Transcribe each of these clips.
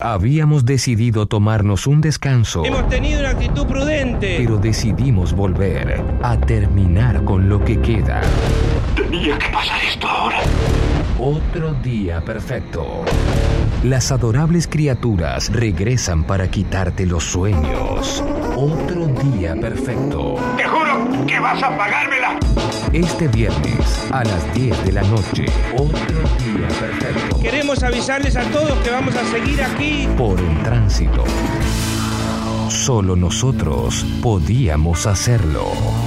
Habíamos decidido tomarnos un descanso. Hemos tenido una actitud prudente. Pero decidimos volver a terminar con lo que queda. Tenía que pasar esto ahora. Otro día perfecto. Las adorables criaturas regresan para quitarte los sueños. Otro día perfecto. Te juro que vas a pagármela. Este viernes a las 10 de la noche. Otro día perfecto. Queremos avisarles a todos que vamos a seguir aquí. Por En Tránsito. Solo nosotros podíamos hacerlo.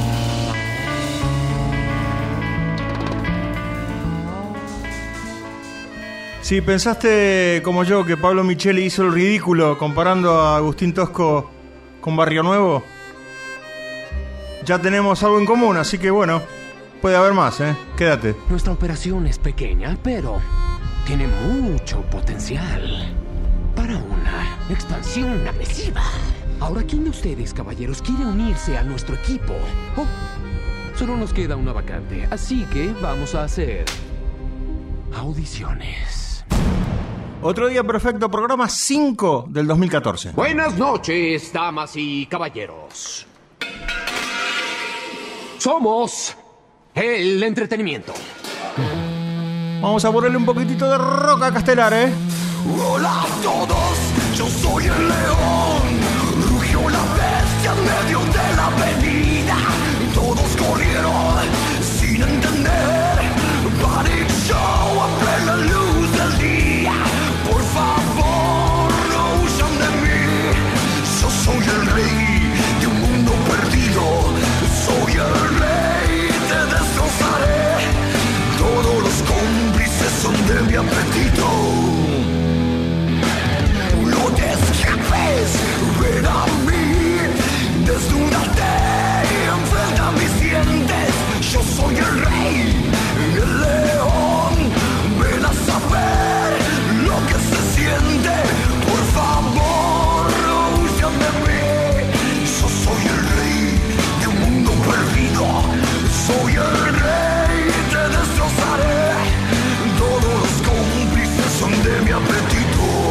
Si pensaste, como yo, que Pablo Micheli hizo el ridículo comparando a Agustín Tosco con Barrio Nuevo, ya tenemos algo en común, así que bueno, puede haber más, Quédate. Nuestra operación es pequeña, pero tiene mucho potencial para una expansión agresiva. Ahora, ¿quién de ustedes, caballeros, quiere unirse a nuestro equipo? Oh, solo nos queda una vacante, así que vamos a hacer audiciones. Otro día perfecto, programa 5 del 2014. Buenas noches, damas y caballeros. Somos el entretenimiento. Vamos a ponerle un poquitito de rock a Castelar, Hola a todos, yo soy el león. Rugió la bestia en medio de la avenida. Todos corrieron sin entender. Panic show a plena luz del día. Por favor, no huyan de mí. Yo soy el rey de un mundo perdido. Soy el rey, te destrozaré. Todos los cómplices son de mi apetito. No te escapes, ven a mí. Desnúdate, enfrenta mis dientes. Yo soy el rey, el león. Ven a saber lo que se siente. Por favor, no huyan de mí. Yo soy el rey de un mundo perdido. Soy el rey, te destrozaré. Todos los cómplices son de mi apetito.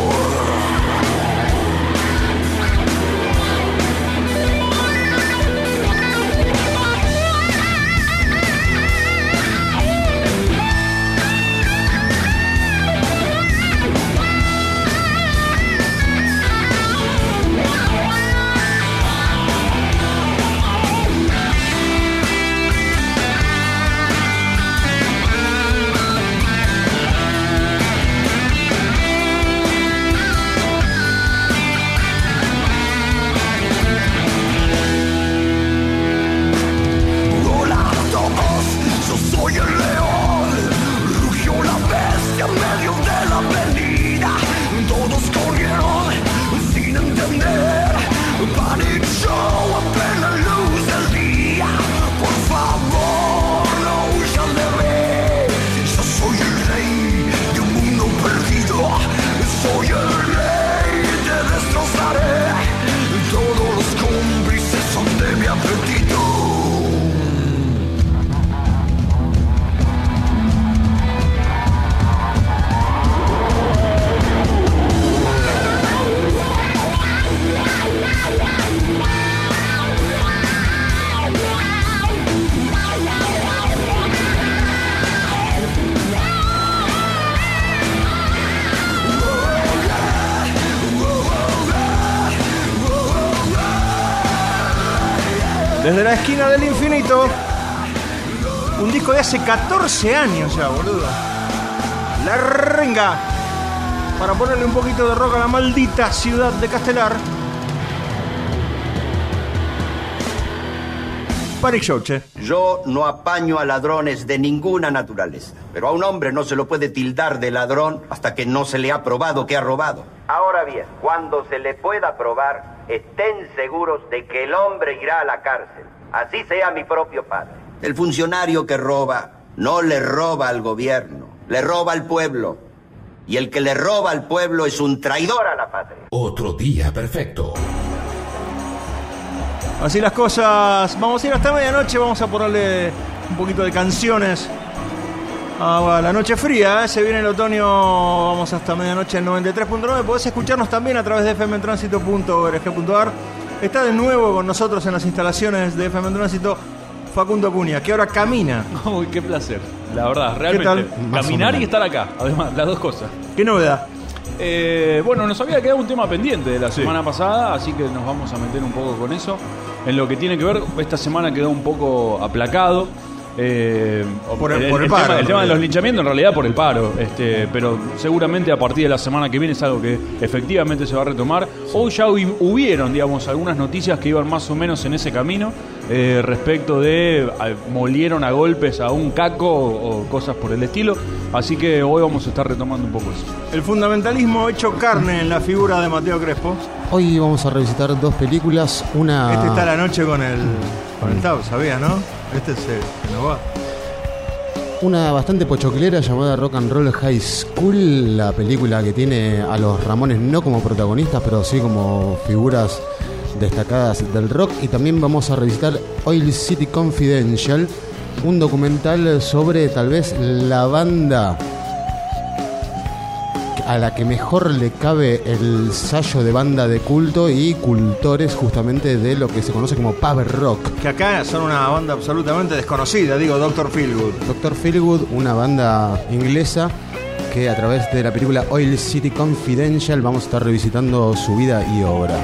Desde la esquina del infinito. Un disco de hace 14 años ya, boludo. La renga. Para ponerle un poquito de rock a la maldita ciudad de Castelar. Panic Show, che. Yo no apaño a ladrones de ninguna naturaleza. Pero a un hombre no se lo puede tildar de ladrón hasta que no se le ha probado que ha robado. Ahora bien, cuando se le pueda probar, estén seguros de que el hombre irá a la cárcel. Así sea mi propio padre. El funcionario que roba no le roba al gobierno, le roba al pueblo. Y el que le roba al pueblo es un traidor a la patria. Otro día perfecto. Así las cosas. Vamos a ir hasta medianoche. Vamos a ponerle un poquito de canciones a la noche fría, se viene el otoño, vamos hasta medianoche en 93.9. Podés escucharnos también a través de fmtransito.org.ar. Está de nuevo con nosotros en las instalaciones de FM Tránsito Facundo Acuña, que ahora camina. Uy, qué placer, la verdad, realmente. Caminar y estar acá, además, las dos cosas. ¿Qué novedad? Bueno, nos había quedado un tema pendiente de la semana pasada, así que nos vamos a meter un poco con eso. En lo que tiene que ver, esta semana quedó un poco aplacado. Por el paro. El tema de los linchamientos, en realidad por el paro. Pero seguramente a partir de la semana que viene es algo que efectivamente se va a retomar. Hoy ya hubieron, digamos, algunas noticias que iban más o menos en ese camino. Respecto de molieron a golpes a un caco o cosas por el estilo. Así que hoy vamos a estar retomando un poco eso. El fundamentalismo hecho carne en la figura de Mateo Crespo. Hoy vamos a revisitar dos películas. Una... Este está a la noche con el TAU, ¿sabías, no? Este se nos va. Una bastante pochoclera llamada Rock and Roll High School. La película que tiene a los Ramones no como protagonistas, pero sí como figuras destacadas del rock. Y también vamos a revisitar Oil City Confidential, un documental sobre tal vez la banda a la que mejor le cabe el sello de banda de culto y cultores justamente de lo que se conoce como pub rock. Que acá son una banda absolutamente desconocida, digo, Dr. Feelgood. Dr. Feelgood, una banda inglesa que a través de la película Oil City Confidential vamos a estar revisitando su vida y obra.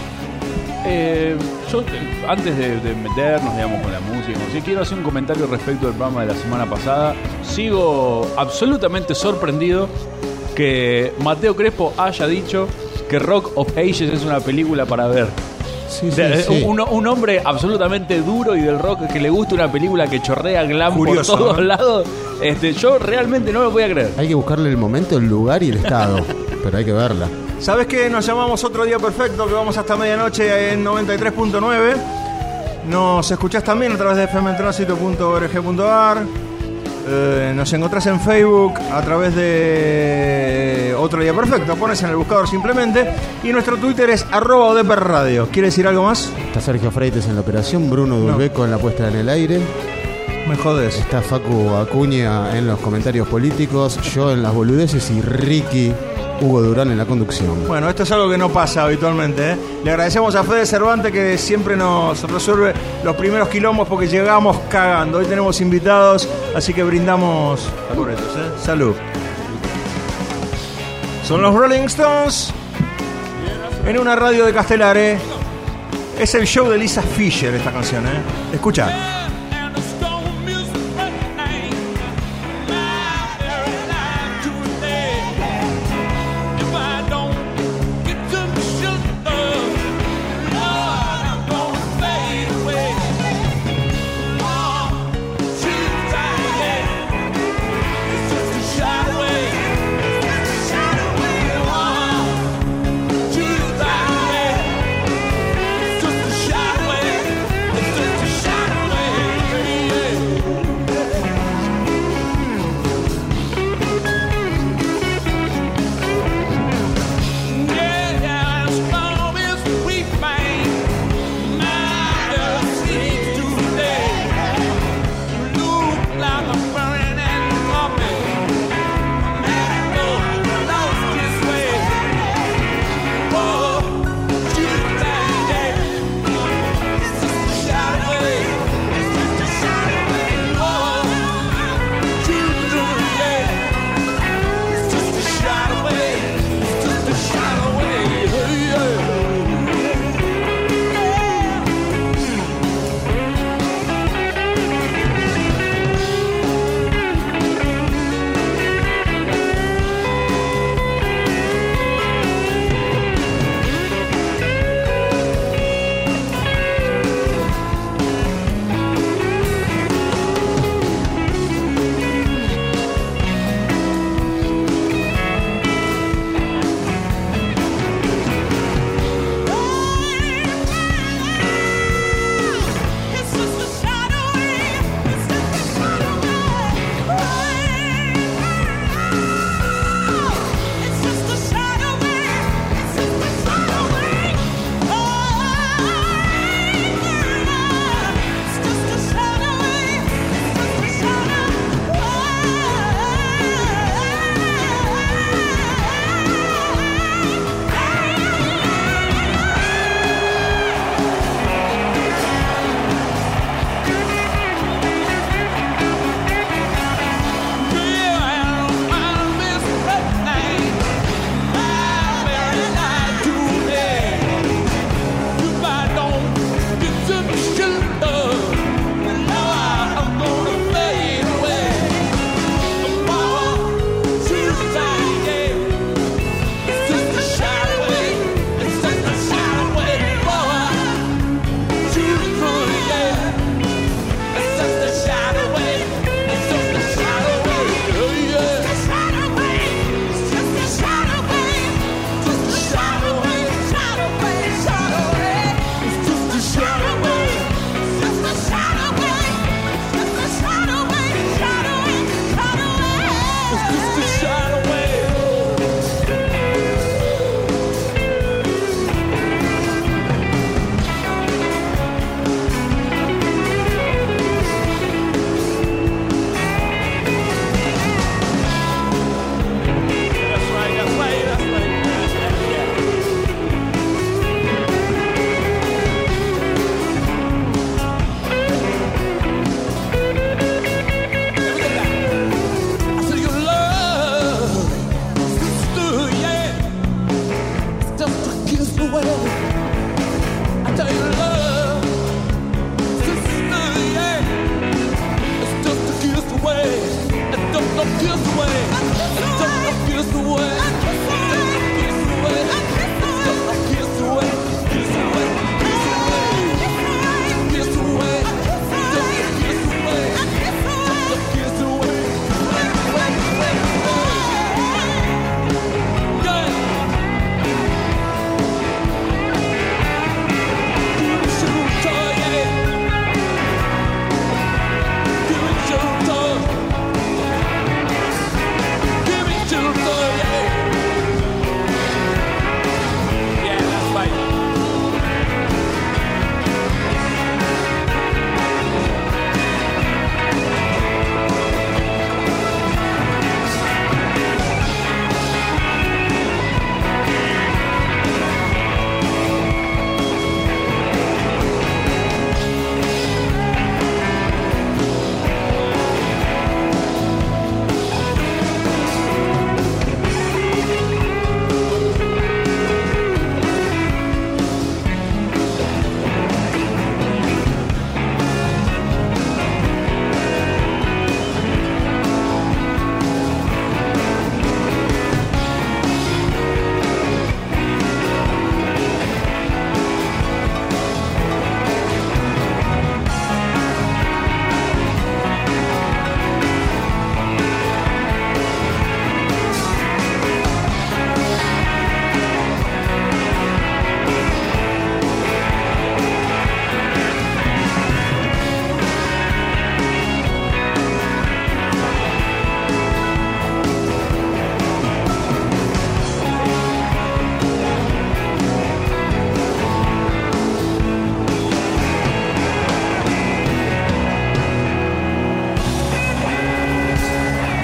Yo, antes de meternos, digamos, con la música, sí, quiero hacer un comentario respecto del programa de la semana pasada. Sigo absolutamente sorprendido que Mateo Crespo haya dicho que Rock of Ages es una película para ver. Sí, sí. Un hombre absolutamente duro y del rock que le gusta una película que chorrea glam curioso, por todos lados. Yo realmente no me voy a creer. Hay que buscarle el momento, el lugar y el estado, pero hay que verla. ¿Sabes qué? Nos llamamos Otro Día Perfecto, que vamos hasta medianoche en 93.9. Nos escuchás también a través de fmtransito.org.ar. Nos encontrás en Facebook a través de Otro Día Perfecto. Pones en el buscador simplemente. Y nuestro Twitter es @odprradio. ¿Quiere decir algo más? Está Sergio Freites en la operación, Bruno Dulbeco en la puesta en el aire. Me jodes. Está Facu Acuña en los comentarios políticos, yo en las boludeces y Ricky Hugo Durán en la conducción. Bueno, esto es algo que no pasa habitualmente, ¿eh? Le agradecemos a Fede Cervantes que siempre nos resuelve los primeros quilombos porque llegamos cagando. Hoy tenemos invitados, así que brindamos a por ellos, ¿eh? Salud. Son los Rolling Stones en una radio de Castelar, Es el show de Lisa Fischer esta canción, Escucha.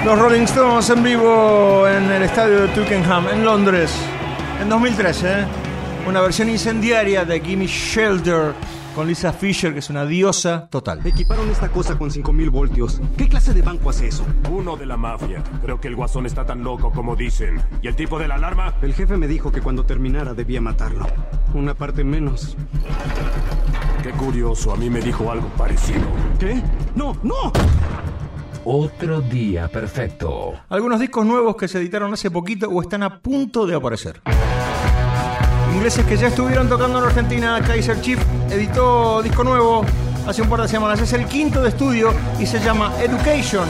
Los Rolling Stones en vivo en el estadio de Twickenham, en Londres, en 2013. Una versión incendiaria de Gimme Shelter con Lisa Fisher, que es una diosa total. Equiparon esta cosa con 5000 voltios. ¿Qué clase de banco hace eso? Uno de la mafia. Creo que el guasón está tan loco como dicen. ¿Y el tipo de la alarma? El jefe me dijo que cuando terminara debía matarlo. Una parte menos. Qué curioso, a mí me dijo algo parecido. ¿Qué? ¡No, no! Otro día perfecto. Algunos discos nuevos que se editaron hace poquito o están a punto de aparecer. Ingleses que ya estuvieron tocando en Argentina. Kaiser Chief editó disco nuevo hace un par de semanas. Es el quinto de estudio y se llama Education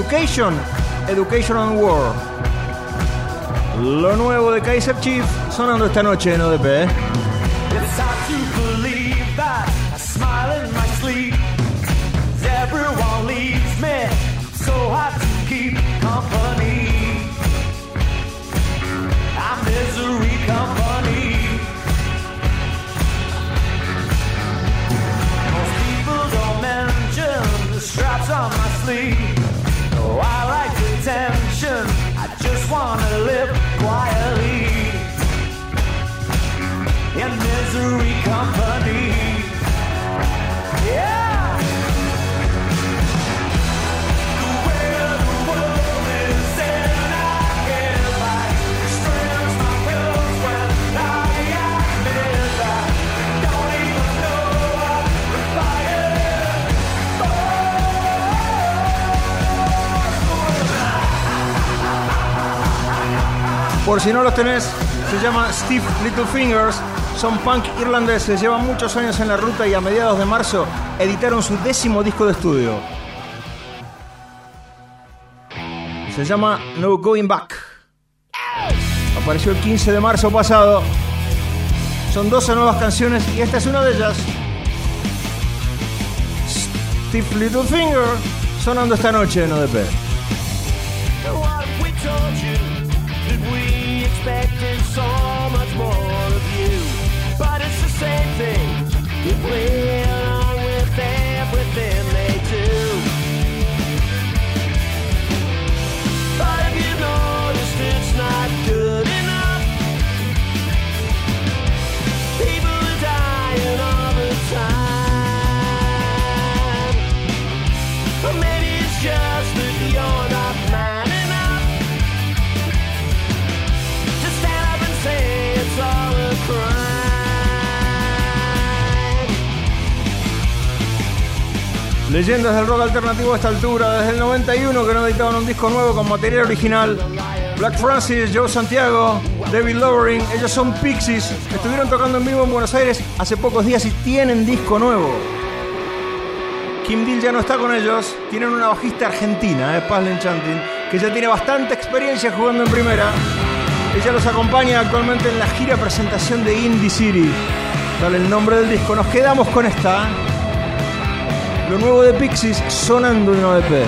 and War. Lo nuevo de Kaiser Chief sonando esta noche en ODP. It's hard to believe that I smile in my sleep. Everyone leaves me, so hard to keep company. I'm misery company. Most people don't mention the straps on my sleeve. Oh, I like the tension, I just wanna live quietly. In misery company. Yeah. Por si no los tenés, se llama Steve Littlefingers. Son punk irlandeses, llevan muchos años en la ruta y a mediados de marzo editaron su 10º disco de estudio. Se llama No Going Back. Apareció el 15 de marzo pasado. Son 12 nuevas canciones y esta es una de ellas. Steve Littlefinger sonando esta noche en ODP. Expecting so much more of you, but it's the same thing. You play along with everything they do. But have you noticed it's not good enough? People are dying all the time. Or maybe it's just that you're not man enough. Say it's all a crime. Leyendas del rock alternativo a esta altura, desde el 91 que no editaban un disco nuevo con material original. Black Francis, Joe Santiago, David Lovering, ellos son Pixies, estuvieron tocando en vivo en Buenos Aires hace pocos días y tienen disco nuevo. Kim Deal ya no está con ellos, tienen una bajista argentina, Paz Lenchantin, que ya tiene bastante experiencia jugando en primera. Ella los acompaña actualmente en la gira presentación de Indie City. Dale el nombre del disco. Nos quedamos con esta. Lo nuevo de Pixies sonando en ODP.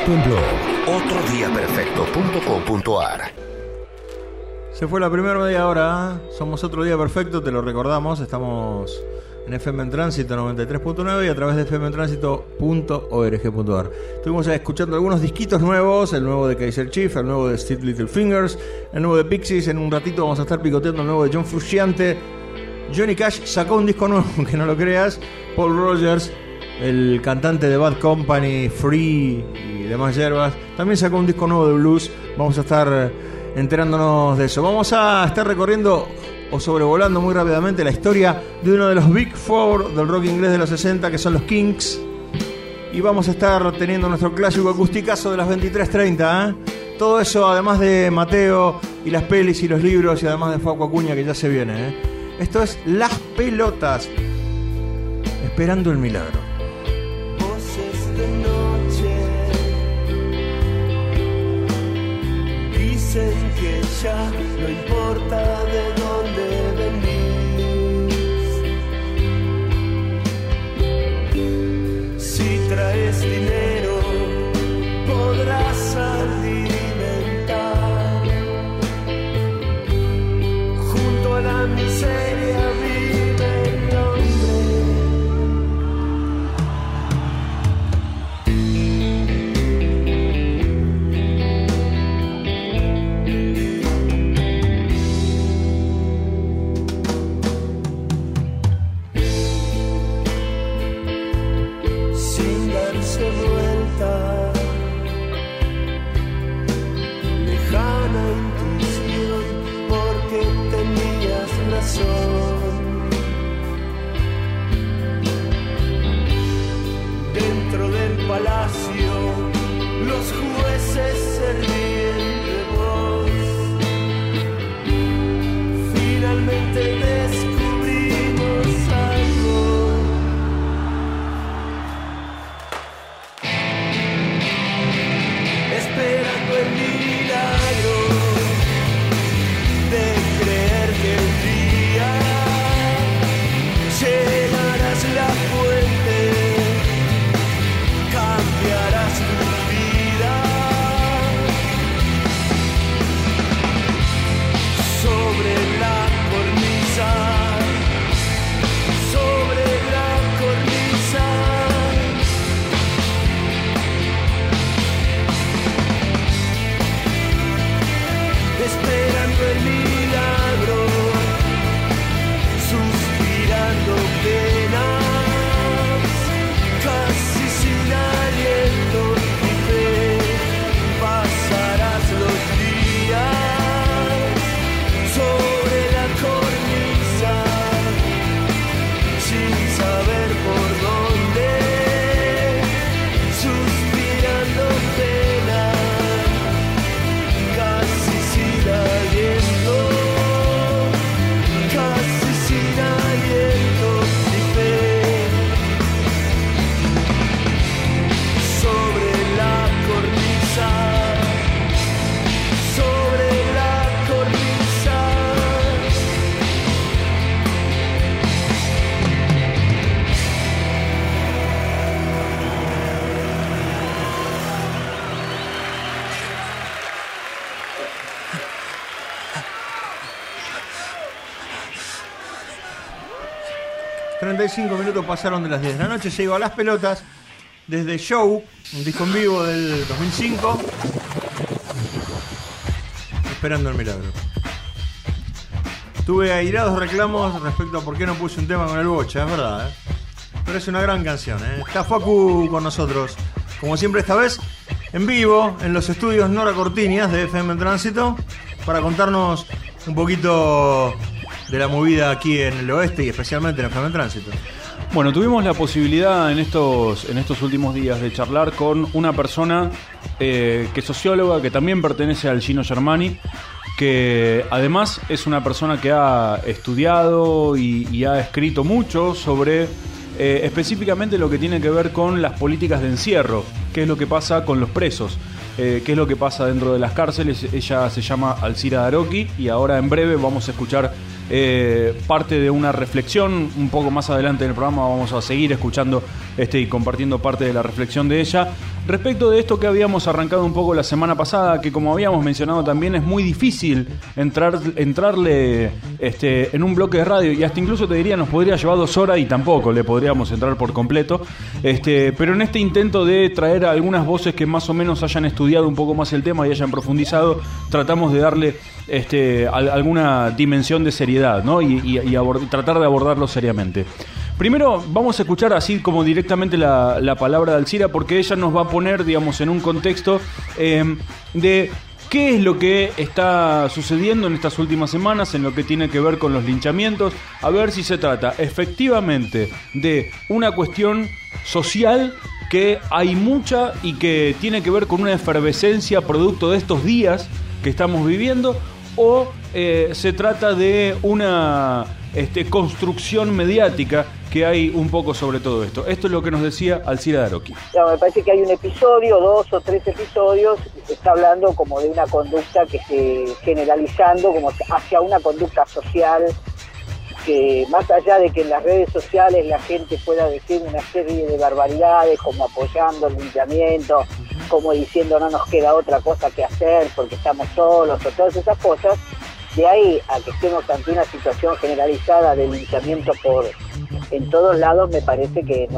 Perfecto en blog. otrodiaperfecto.com.ar. Se fue la primera media hora, ¿eh? Somos Otro Día Perfecto, te lo recordamos, estamos en FM en Tránsito 93.9 y a través de fmentransito.org.ar. Estuvimos escuchando algunos disquitos nuevos, el nuevo de Kaiser Chief, el nuevo de Steve Littlefingers, el nuevo de Pixies. En un ratito vamos a estar picoteando el nuevo de John Frusciante. Johnny Cash sacó un disco nuevo, aunque no lo creas. Paul Rogers, el cantante de Bad Company, Free y demás hierbas, también sacó un disco nuevo de blues. Vamos a estar enterándonos de eso. Vamos a estar recorriendo o sobrevolando muy rápidamente la historia de uno de los Big Four del rock inglés de los 60, que son los Kinks. Y vamos a estar teniendo nuestro clásico acusticazo de las 23:30, ¿eh? Todo eso además de Mateo y las pelis y los libros, y además de Facu Acuña, que ya se viene, ¿eh? Esto es Las Pelotas, esperando el milagro. Voces de noche dicen que ya no importa de dónde venís. Si traes dinero podrás alimentar. Junto a la miseria vive el dentro del palacio, los jueces se ríen de vos. Finalmente descubrimos algo. Esperando el milagro de creer que un día llegarás la fuente, cambiarás tu vida. Sobre la cornisa, sobre la cornisa. Esperando el milagro, suspirando penas, casi sin aliento y fe, pasarás los días sobre la cornisa, sin saber por dónde, suspirando penas, casi sin aliento, casi sin aliento y fe. Sobre la cornisa, sobre la cornisa. 35 minutos pasaron de las 10 de la noche. Llego a Las Pelotas desde Show, un disco en vivo del 2005, esperando el milagro. Tuve airados reclamos respecto a por qué no puse un tema con el Bocha, es verdad, ¿eh? Pero es una gran canción, ¿eh? Está Facu con nosotros, como siempre, esta vez en vivo en los estudios Nora Cortiñas de FM en Tránsito, para contarnos un poquito de la movida aquí en el oeste y especialmente en FM en Tránsito. Bueno, tuvimos la posibilidad en estos últimos días de charlar con una persona que es socióloga, que también pertenece al Gino Germani, que además es una persona que ha estudiado y ha escrito mucho sobre específicamente lo que tiene que ver con las políticas de encierro, qué es lo que pasa con los presos, qué es lo que pasa dentro de las cárceles. Ella se llama Alcira Daroqui y ahora en breve vamos a escuchar parte de una reflexión. Un poco más adelante en el programa vamos a seguir escuchando y compartiendo parte de la reflexión de ella respecto de esto que habíamos arrancado un poco la semana pasada, que como habíamos mencionado también es muy difícil entrarle en un bloque de radio, y hasta incluso te diría nos podría llevar 2 horas y tampoco le podríamos entrar por completo, pero en este intento de traer a algunas voces que más o menos hayan estudiado un poco más el tema y hayan profundizado, tratamos de darle alguna dimensión de seriedad, ¿no? y tratar de abordarlo seriamente. Primero vamos a escuchar así como directamente la palabra de Alcira, porque ella nos va a poner, digamos, en un contexto de qué es lo que está sucediendo en estas últimas semanas en lo que tiene que ver con los linchamientos, a ver si se trata efectivamente de una cuestión social que hay mucha y que tiene que ver con una efervescencia producto de estos días que estamos viviendo, o se trata de una construcción mediática que hay un poco sobre todo esto. Esto es lo que nos decía Alcira Daroqui. No, me parece que hay un episodio, 2 o 3 episodios, se está hablando como de una conducta que se generalizando como hacia una conducta social, que más allá de que en las redes sociales la gente pueda decir una serie de barbaridades como apoyando el linchamiento, como diciendo no nos queda otra cosa que hacer porque estamos solos o todas esas cosas, de ahí a que estemos ante una situación generalizada de linchamiento en todos lados, me parece que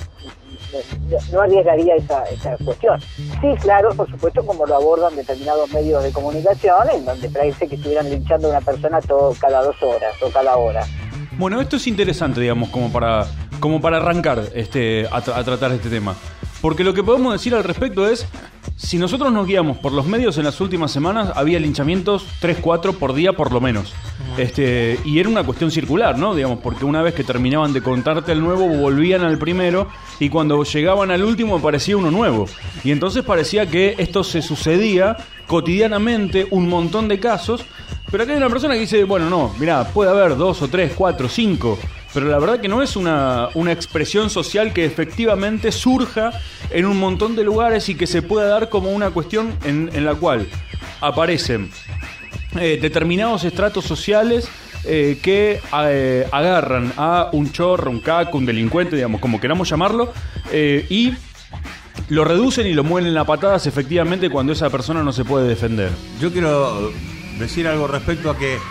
no arriesgaría esa cuestión. Sí, claro, por supuesto, como lo abordan determinados medios de comunicación, en donde parece que estuvieran linchando a una persona cada 2 horas o cada hora. Bueno, esto es interesante, digamos, como para arrancar a tratar este tema. Porque lo que podemos decir al respecto es, si nosotros nos guiamos por los medios en las últimas semanas, había linchamientos 3-4 por día por lo menos. Y era una cuestión circular, ¿no? Digamos, porque una vez que terminaban de contarte el nuevo, volvían al primero, y cuando llegaban al último aparecía uno nuevo. Y entonces parecía que esto se sucedía cotidianamente, un montón de casos. Pero acá hay una persona que dice, bueno, no, mirá, puede haber 2 o 3, 4, 5... pero la verdad que no es una expresión social que efectivamente surja en un montón de lugares y que se pueda dar como una cuestión en la cual aparecen determinados estratos sociales que agarran a un chorro, un caco, un delincuente, digamos, como queramos llamarlo, y lo reducen y lo muelen a patadas efectivamente cuando esa persona no se puede defender. Yo quiero decir algo respecto a que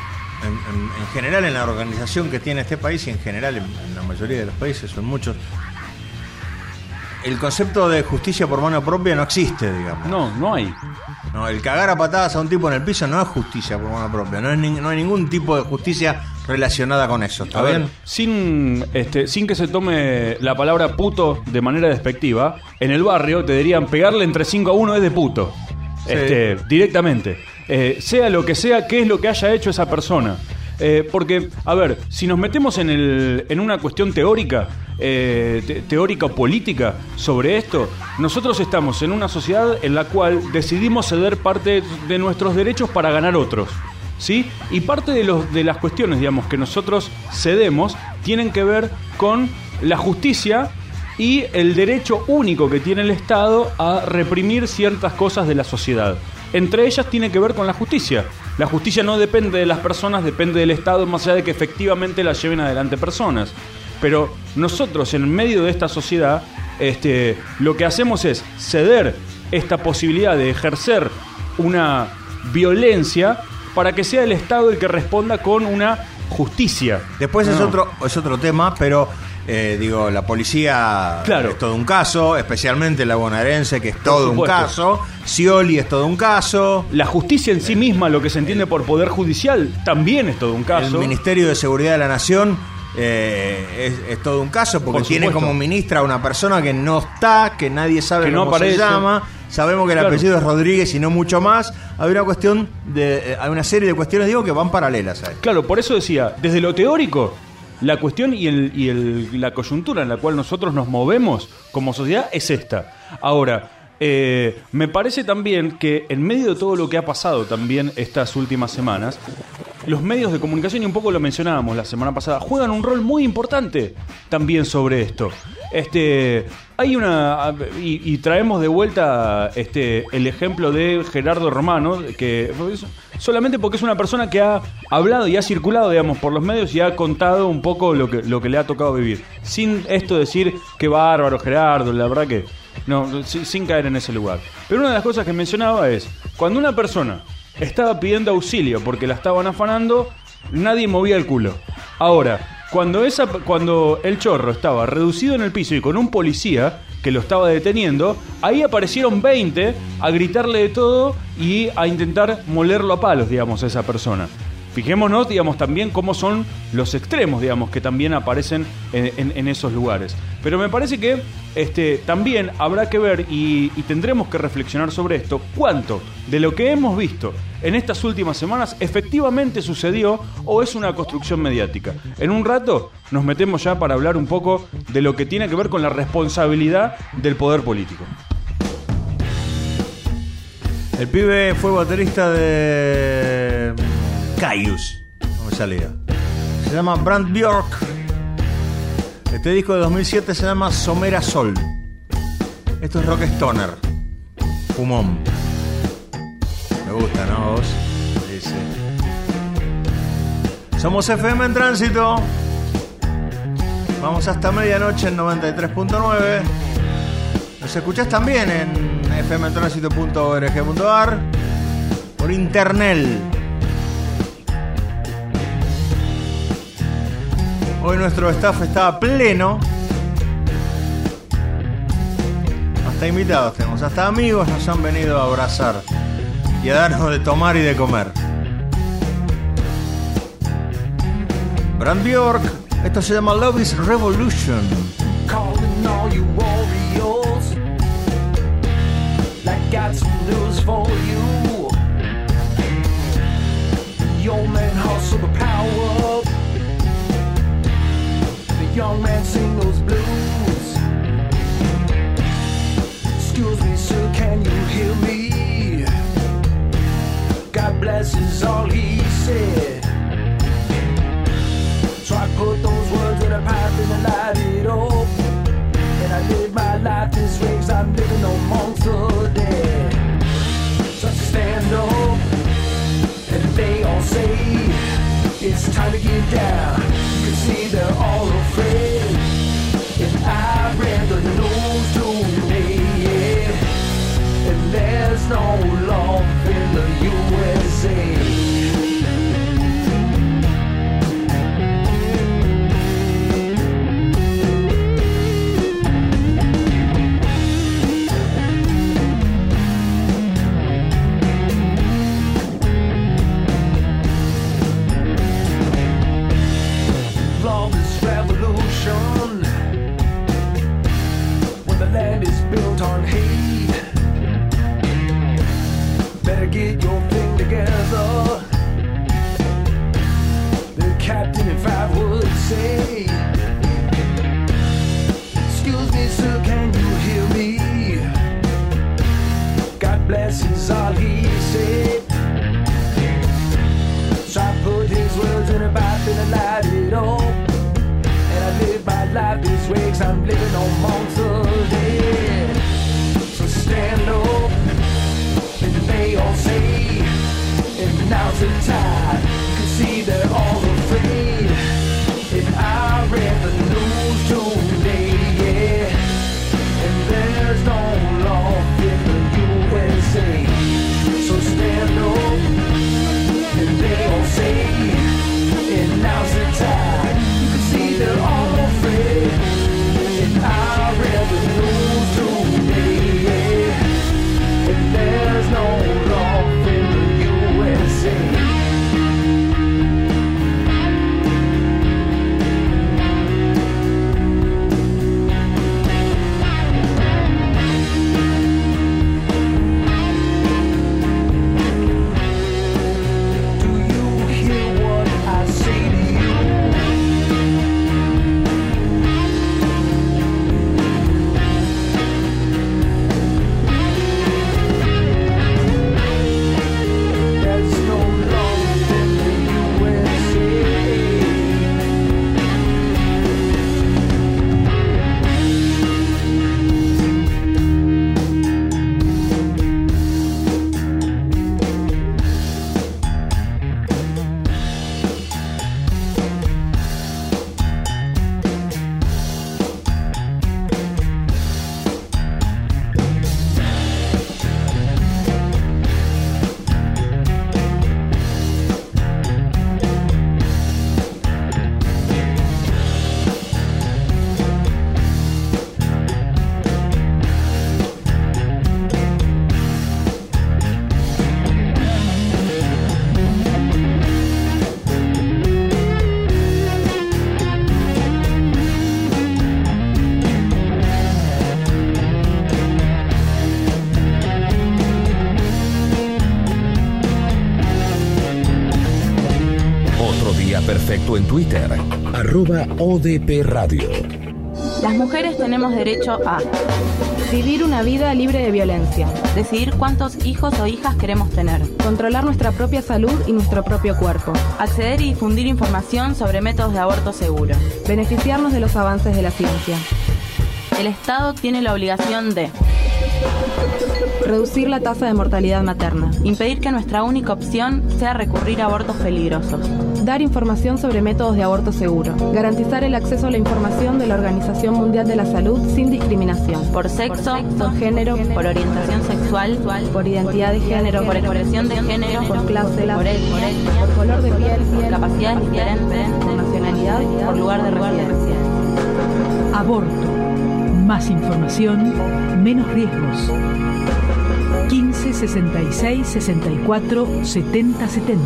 en general en la organización que tiene este país, y en general en la mayoría de los países, son muchos, el concepto de justicia por mano propia no existe, digamos. No hay. No, el cagar a patadas a un tipo en el piso no es justicia por mano propia. No hay ningún tipo de justicia relacionada con eso. ¿Está bien? Sin que se tome la palabra puto de manera despectiva, en el barrio te dirían pegarle entre 5 a 1 es de puto. Sí. Directamente. Sea lo que sea, qué es lo que haya hecho esa persona. Porque, a ver, si nos metemos en una cuestión teórica, teórica o política sobre esto, nosotros estamos en una sociedad en la cual decidimos ceder parte de nuestros derechos para ganar otros, ¿sí? Y parte de las cuestiones, digamos, que nosotros cedemos tienen que ver con la justicia y el derecho único que tiene el Estado a reprimir ciertas cosas de la sociedad. Entre ellas tiene que ver con la justicia. La justicia no depende de las personas, depende del Estado, más allá de que efectivamente la lleven adelante personas. Pero nosotros, en medio de esta sociedad, lo que hacemos es ceder esta posibilidad de ejercer una violencia para que sea el Estado el que responda con una justicia. Después es otro tema, pero la policía, claro, es todo un caso, especialmente la bonaerense, que es todo un caso. Scioli es todo un caso. La justicia en sí misma, lo que se entiende por poder judicial, también es todo un caso. El Ministerio de Seguridad de la Nación es todo un caso, porque tiene como ministra a una persona que no está, que nadie sabe cómo se llama. Sabemos que el apellido es Rodríguez y no mucho más. Hay hay una serie de cuestiones, que van paralelas a esto. Claro, por eso decía, desde lo teórico, la cuestión la coyuntura en la cual nosotros nos movemos como sociedad es esta. Ahora, me parece también que en medio de todo lo que ha pasado también estas últimas semanas, los medios de comunicación, y un poco lo mencionábamos la semana pasada, juegan un rol muy importante también sobre esto. Hay una... Y traemos de vuelta el ejemplo de Gerardo Romano, que solamente porque es una persona que ha hablado y ha circulado, digamos, por los medios y ha contado un poco lo que le ha tocado vivir. Sin esto decir que bárbaro Gerardo, la verdad que... No, sin caer en ese lugar. Pero una de las cosas que mencionaba es, cuando una persona estaba pidiendo auxilio porque la estaban afanando, nadie movía el culo. Ahora, cuando el chorro estaba reducido en el piso y con un policía que lo estaba deteniendo, ahí aparecieron 20 a gritarle de todo y a intentar molerlo a palos, digamos, a esa persona. Fijémonos, digamos, también cómo son los extremos, digamos, que también aparecen en esos lugares. Pero me parece que también habrá que ver y tendremos que reflexionar sobre esto, cuánto de lo que hemos visto en estas últimas semanas efectivamente sucedió o es una construcción mediática. En un rato nos metemos ya para hablar un poco de lo que tiene que ver con la responsabilidad del poder político. El pibe fue baterista de Caius, no me salía. Se llama Brand Bjork. Este disco de 2007 se llama Somera Sol. Esto es rock stoner, fumón. Me gusta, ¿no? ¿Vos? Sí, sí. Somos FM en Tránsito. Vamos hasta medianoche en 93.9. Nos escuchás también en fmtransito.org.ar, por internet. Hoy nuestro staff está a pleno. Hasta invitados tenemos, hasta amigos nos han venido a abrazar y a darnos de tomar y de comer. Brand Bjork, esto se llama Love is Revolution. Calling all you warriors, I got some news for you. The old man hustle the power, the young man sing those blues. Excuse me, sir, can you hear me? God bless is all he said. So I put those words in a pipe and I light it up. And I live my life this way 'cause I'm living amongst the dead. So I stand up and they all say it's time to get down. You can see they're all afraid. And I read the news today, yeah. And there's no love in the USA. When the land is built on hate, better get your thing together. The captain in 5 would say, excuse me, sir, can you hear me? God bless is all he said. So I put his words in a pipe and I light it up. I live my life this way 'cause I'm living amongst the dead. So stand up and they all say, and now's the time. You can see they're all afraid. And I read the news today, yeah. And there's no love in the USA. So stand up and they all say, and now's the time. They're all afraid, and I read the news. Día Perfecto en Twitter, @ODP Radio. Las mujeres tenemos derecho a vivir una vida libre de violencia, decidir cuántos hijos o hijas queremos tener, controlar nuestra propia salud y nuestro propio cuerpo, acceder y difundir información sobre métodos de aborto seguro, beneficiarnos de los avances de la ciencia. El Estado tiene la obligación de reducir la tasa de mortalidad materna, impedir que nuestra única opción sea recurrir a abortos peligrosos, dar información sobre métodos de aborto seguro, garantizar el acceso a la información de la Organización Mundial de la Salud sin discriminación, por sexo, por género, por orientación sexual, por identidad de género, por expresión de género, por clase, por color de piel, por capacidades diferentes, por nacionalidad, por lugar de residencia. Aborto. Más información, menos riesgos. 15 66 64 70 70.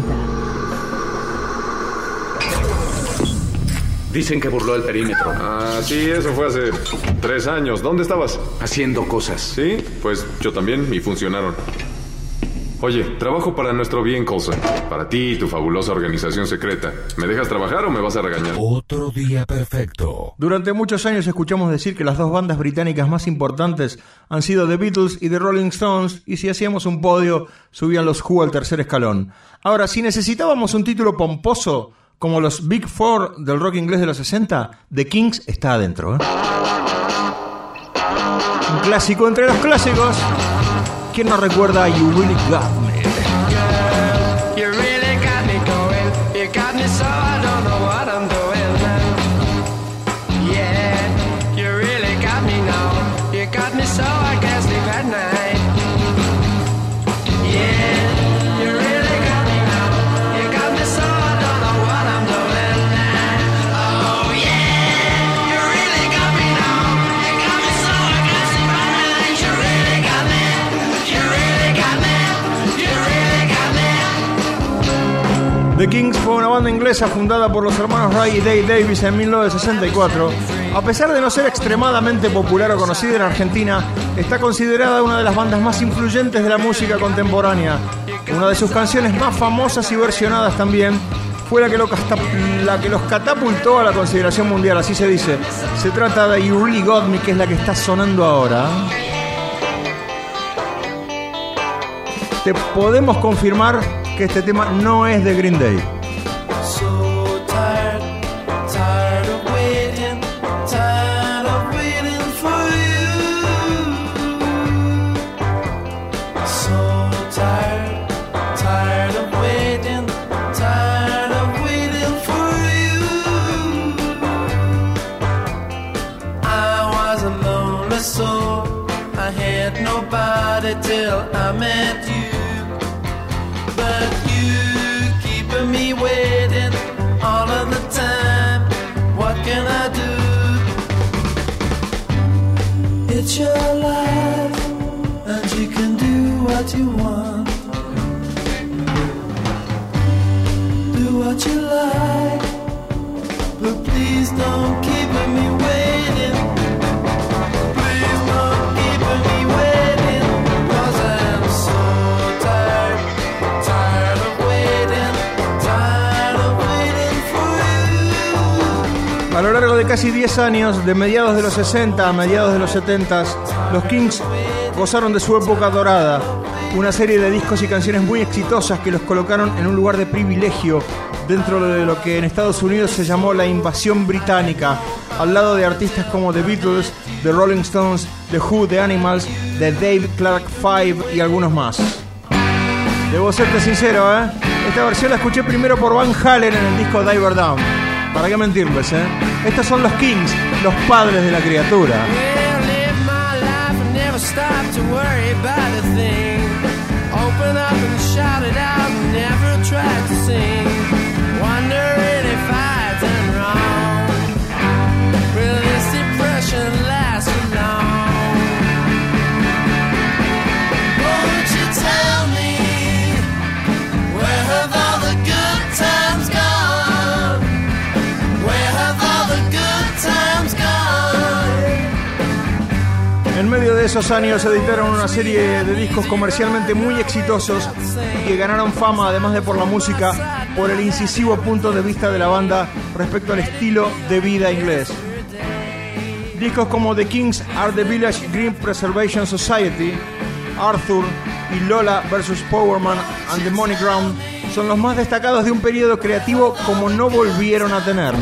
Dicen que burló el perímetro. Ah, sí, eso fue hace 3 años. ¿Dónde estabas? Haciendo cosas. Sí, pues yo también y funcionaron. Oye, trabajo para nuestro bien, Coulson. Para ti y tu fabulosa organización secreta. ¿Me dejas trabajar o me vas a regañar? Otro día perfecto. Durante muchos años escuchamos decir que las dos bandas británicas más importantes han sido The Beatles y The Rolling Stones, y si hacíamos un podio, subían los Who al tercer escalón. Ahora, si necesitábamos un título pomposo, como los Big Four del rock inglés de los 60, The Kings está adentro, ¿eh? Un clásico entre los clásicos. ¿Quién no recuerda You Really Got Me? You really got me going. You got me so I don't know what I'm doing now. Yeah, you really got me now. You got me so I can't sleep at night. Yeah, you really got me now. You got me so I don't know what I'm doing now. Oh yeah, you really got me now. You got me so I can't sleep at night. You really got me. You really got me. You really got me. The Kings fue una banda inglesa fundada por los hermanos Ray y Dave Davis en 1964. A pesar de no ser extremadamente popular o conocida en Argentina, está considerada una de las bandas más influyentes de la música contemporánea. Una de sus canciones más famosas y versionadas también fue la que los catapultó a la consideración mundial, así se dice. Se trata de You Really Got Me, que es la que está sonando ahora. Te podemos confirmar que este tema no es de Green Day. Till I met you, but you keeping me waiting all of the time. What can I do? It's your life, and you can do what you want. Do what you like, but please don't keep me waiting. Please don't keep me waiting. A lo largo de casi 10 años, de mediados de los 60 a mediados de los 70, los Kings gozaron de su época dorada. Una serie de discos y canciones muy exitosas que los colocaron en un lugar de privilegio dentro de lo que en Estados Unidos se llamó la invasión británica, al lado de artistas como The Beatles, The Rolling Stones, The Who, The Animals, The Dave Clark Five y algunos más. Debo serte sincero, esta versión la escuché primero por Van Halen en el disco Diver Down. ¿Para qué mentirles, Estos son los Kings, los padres de la criatura. En medio de esos años editaron una serie de discos comercialmente muy exitosos y que ganaron fama, además de por la música, por el incisivo punto de vista de la banda respecto al estilo de vida inglés. Discos como The Kings Are the Village Green Preservation Society, Arthur y Lola vs. Powerman and the Money Ground son los más destacados de un periodo creativo como no volvieron a tener.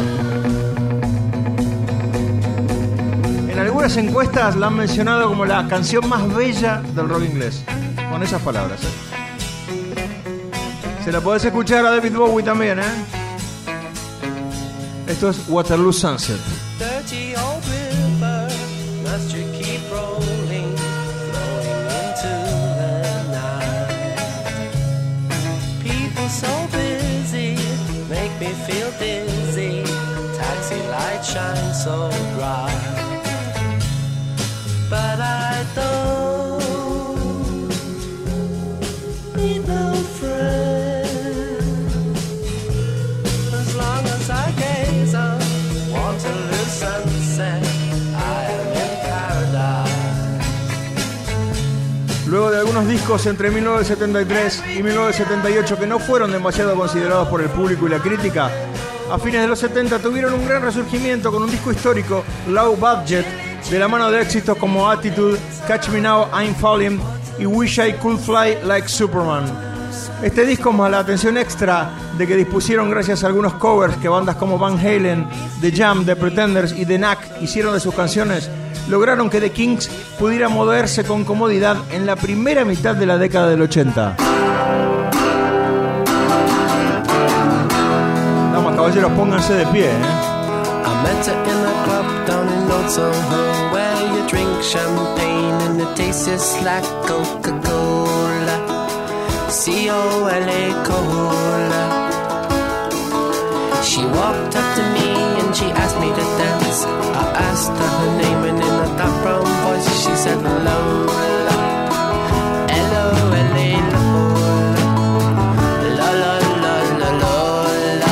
En algunas encuestas la han mencionado como la canción más bella del rock inglés, con esas palabras. Se la podés escuchar a David Bowie también, Esto es Waterloo Sunset. Dirty old river, must you keep rolling, flowing into the night? People so busy, make me feel dizzy, taxi lights shine so bright. But I don't need no friend, as long as I gaze on Waterloo sunset, I am in paradise. Luego de algunos discos entre 1973 y 1978 que no fueron demasiado considerados por el público y la crítica, a fines de los 70 tuvieron un gran resurgimiento con un disco histórico, Low Budget, de la mano de éxitos como Attitude, Catch Me Now, I'm Falling y Wish I Could Fly Like Superman. Este disco, más la atención extra de que dispusieron gracias a algunos covers que bandas como Van Halen, The Jam, The Pretenders y The Knack hicieron de sus canciones, lograron que The Kings pudiera moverse con comodidad en la primera mitad de la década del 80. Damas, caballeros, pónganse de pie, I met her in a club down in Old Soho, where you drink champagne and it tastes just like Coca-Cola, C-O-L-A Cola. She walked up to me and she asked me to dance. I asked her her name and in a dark brown voice she said Lola, L-O-L-A Lola, la la la la Lola.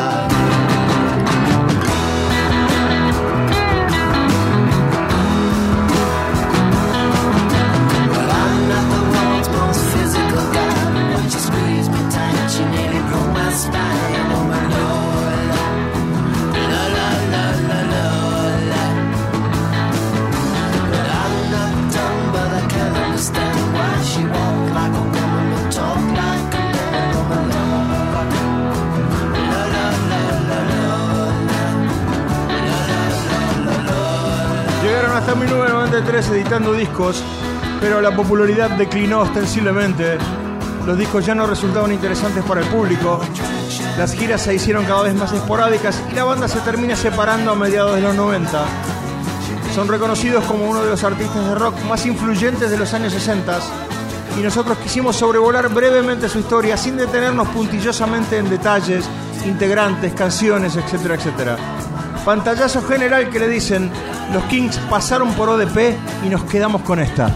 Well, I'm not the world's most physical guy. When she squeezed me tight, she nearly broke my spine. Oh my Lola, la la la la Lola. Well, I'm not dumb, but I can't understand why she walked like a woman but talked like a man. Oh my Lola, la la la la Lola, la la la la Lola. Llegaron hasta 1993 editando discos, pero la popularidad declinó ostensiblemente. Los discos ya no resultaban interesantes para el público, las giras se hicieron cada vez más esporádicas y la banda se termina separando a mediados de los 90. Son reconocidos como uno de los artistas de rock más influyentes de los años 60 y nosotros quisimos sobrevolar brevemente su historia sin detenernos puntillosamente en detalles, integrantes, canciones, etcétera, etcétera. Pantallazo general que le dicen: los Kings pasaron por ODP y nos quedamos con esta.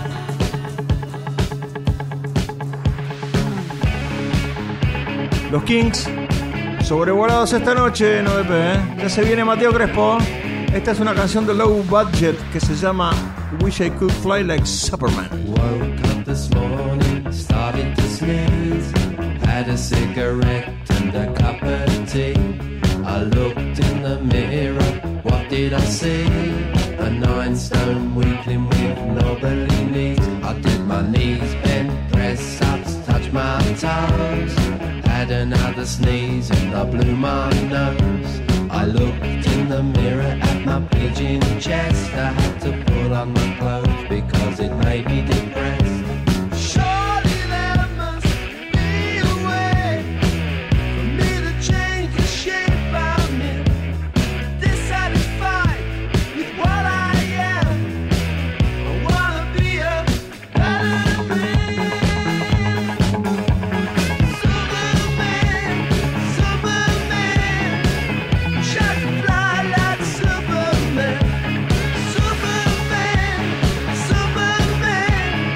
Los Kings, sobrevolados esta noche en ODP, Ya se viene Mateo Crespo. Esta es una canción de Low Budget que se llama Wish I Could Fly Like Superman. Woke up this morning, started to sneeze, had a cigarette and a cup of tea. I looked in the mirror, what did I see? A 9-stone weakling with knobbly knees. I did my knees bend, press ups, touch my toes. Had another sneeze and I blew my nose. I looked in the mirror at my pigeon chest. I had to put on my clothes because it made me depressed. Surely there must be a way for me to change the shape I'm in, dissatisfied with what I am. I wanna be a better man. Superman, wish I could fly like Superman. Superman, Superman,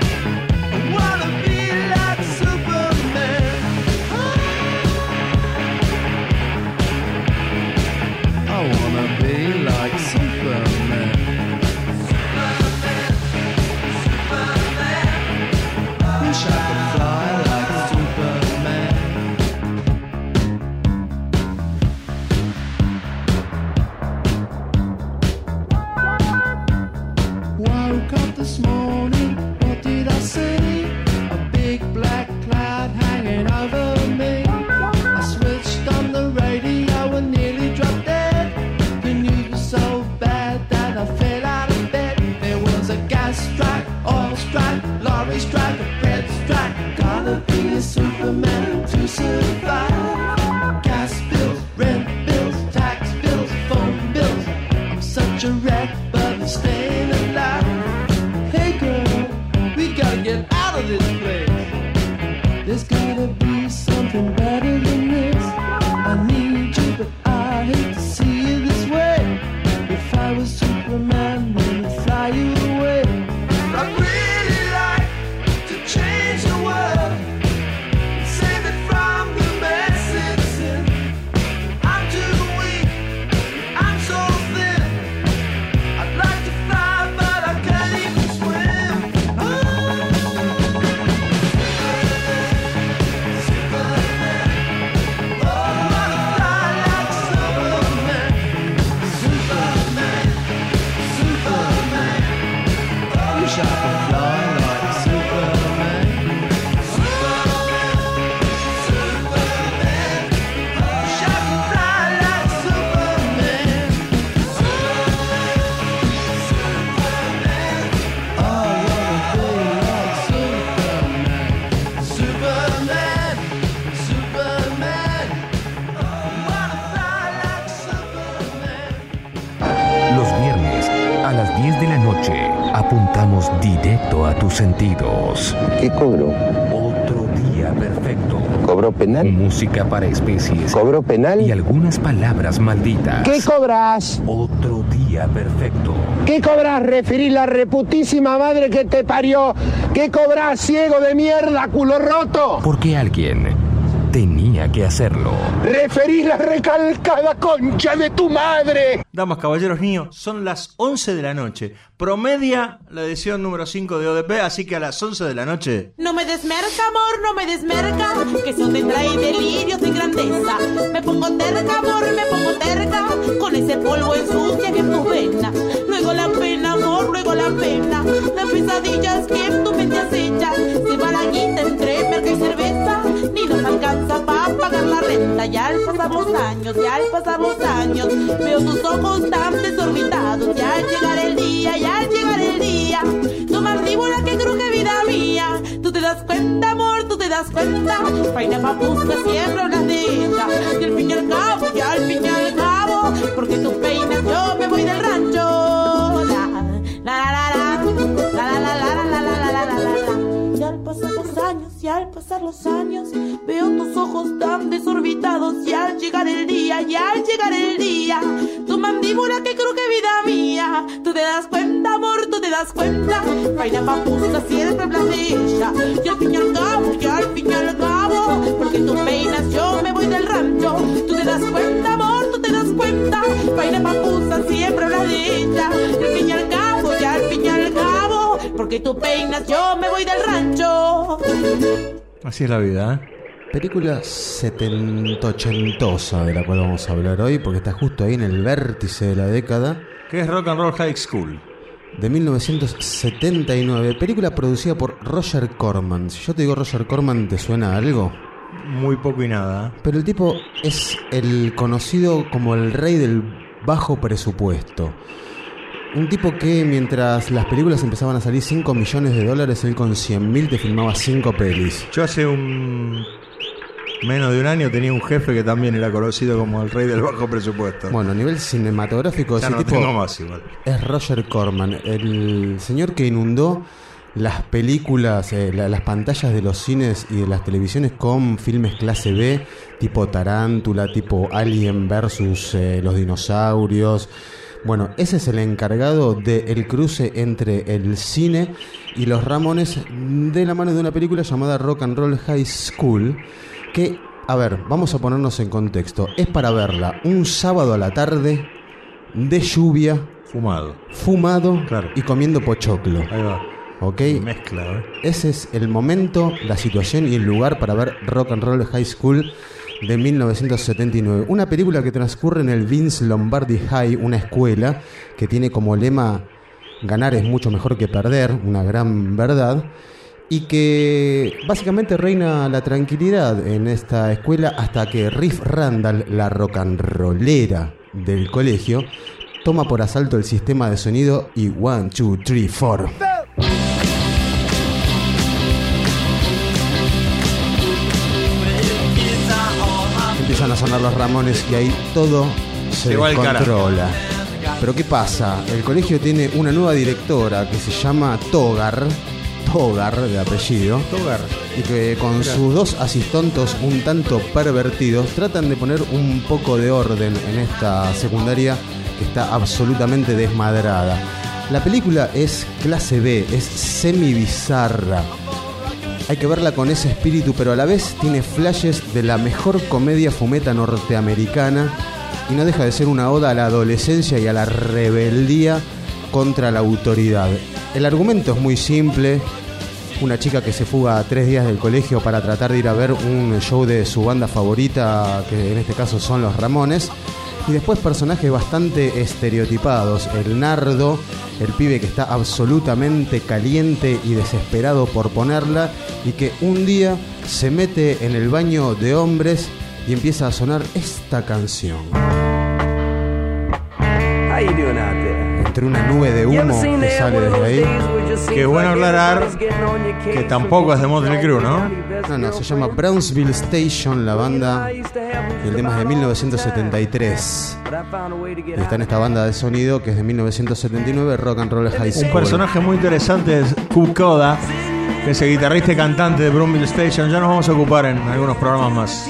cloud hanging over me. I switched on the radio and nearly dropped dead. The news was so bad that I fell out of bed. There was a gas strike, oil strike, lorry strike, a bread strike. Gotta be a Superman to survive. Gas bills, rent bills, tax bills, phone bills. I'm such a wreck, but I'm staying alive. Hey girl, we gotta get out of this place. There's gotta be something better than this. I need you, but I hate to see you this way. If I was Superman, then I'd fly you away. I'd really like to change the world, save it from the mess it's in. I'm too weak, I'm so thin. I'd like to fly, but I can't even swim. Wish I could fly like Superman. Superman. Wish I could fly like Superman. Superman. Oh, I wanna be like Superman. Superman. Superman. I wanna fly like Superman. Los viernes a las 10 de la noche apuntamos directo a tus sentidos. ¿Qué cobró? Otro día perfecto. ¿Cobró penal? Música para especies. ¿Cobró penal? Y algunas palabras malditas. ¿Qué cobras? Otro día perfecto. ¿Qué cobras, referí la reputísima madre que te parió? ¿Qué cobras, ciego de mierda, culo roto? Porque alguien tenía que hacerlo. Referí la recalcada concha de tu madre. Damas, caballeros, niños, son las 11 de la noche. Promedia la edición número 5 de ODP, así que a las 11 de la noche... No me desmerca, amor, no me desmerca, que eso te trae delirios de grandeza. Me pongo terca, amor, me pongo terca, con ese polvo ensucia bien tus venas. Luego la pena, amor, luego la pena, las pesadillas que en tu mente acechan. Se va la guita entre merca y cerveza, ni nos alcanza para pagar la renta. Y al pasar los años, y al pasar los años, veo tus ojos tan desorbitados. Y al llegar el día, y al llegar el día, tu mandíbula que cruje vida mía. Tú te das cuenta, amor, tú te das cuenta, vaina papusa siempre hablas de ella. Y al fin y al cabo, y al fin y al cabo, porque tú peinas yo me voy del rancho. La la la la la la la la la la la la la la. Y al pasar los años, y al pasar los años, veo tus ojos tan desorbitados. Y al llegar el día, y al llegar el día, tu mandíbula que cruje vida mía. Tú te das cuenta, amor, tú te das cuenta, vaina papusa siempre hablas de ella. Y al fin y al cabo, y al fin y al cabo, porque tú peinas yo me voy del rancho. Tú te das cuenta, amor, tú te das cuenta, vaina papusa siempre hablas de ella. Y al fin y al cabo, y al fin y al cabo, porque tú peinas yo me voy del rancho. Así es la vida, ¿eh? Película setentochentosa de la cual vamos a hablar hoy, porque está justo ahí en el vértice de la década. Que es Rock and Roll High School. De 1979. Película producida por Roger Corman. Si yo te digo Roger Corman, ¿te suena algo? Muy poco y nada. Pero el tipo es el conocido como el rey del bajo presupuesto. Un tipo que mientras las películas empezaban a salir $5 millones, él con 100.000 te filmaba 5 pelis. Yo hace menos de un año tenía un jefe que también era conocido como el rey del bajo presupuesto. Bueno, a nivel cinematográfico ya ese no tipo tengo más igual. Es Roger Corman, el señor que inundó las películas, las pantallas de los cines y de las televisiones con filmes clase B, tipo Tarántula, tipo Alien versus los dinosaurios. Bueno, ese es el encargado del cruce entre el cine y los Ramones de la mano de una película llamada Rock and Roll High School, que, a ver, vamos a ponernos en contexto. Es para verla un sábado a la tarde, de lluvia, fumado claro, y comiendo pochoclo. Ahí va. ¿Ok? Mezcla, ¿eh? Ese es el momento, la situación y el lugar para ver Rock and Roll High School de 1979. Una película que transcurre en el Vince Lombardi High, una escuela que tiene como lema ganar es mucho mejor que perder, una gran verdad, y que básicamente reina la tranquilidad en esta escuela hasta que Riff Randall, la rock and rollera del colegio, toma por asalto el sistema de sonido y 1, 2, 3, 4. Empiezan a sonar los Ramones y ahí todo se descontrola. Pero ¿qué pasa? El colegio tiene una nueva directora que se llama Togar de apellido, y que con sus dos asistontos un tanto pervertidos tratan de poner un poco de orden en esta secundaria que está absolutamente desmadrada. La película es clase B, es semi-bizarra. Hay que verla con ese espíritu, pero a la vez tiene flashes de la mejor comedia fumeta norteamericana y no deja de ser una oda a la adolescencia y a la rebeldía contra la autoridad. El argumento es muy simple. Una chica que se fuga 3 días del colegio para tratar de ir a ver un show de su banda favorita, que en este caso son los Ramones. Y después personajes bastante estereotipados. El nardo, el pibe que está absolutamente caliente y desesperado por ponerla, y que un día se mete en el baño de hombres y empieza a sonar esta canción. Entre una nube de humo que sale desde ahí. Qué bueno aclarar que tampoco es de Motley Crue, ¿no? No, se llama Brownsville Station, la banda, y el tema es de 1973. Y está en esta banda de sonido que es de 1979, Rock and Roll High School. Un personaje muy interesante es Cub Koda, que es el guitarrista y cantante de Brownsville Station. Ya nos vamos a ocupar en algunos programas más.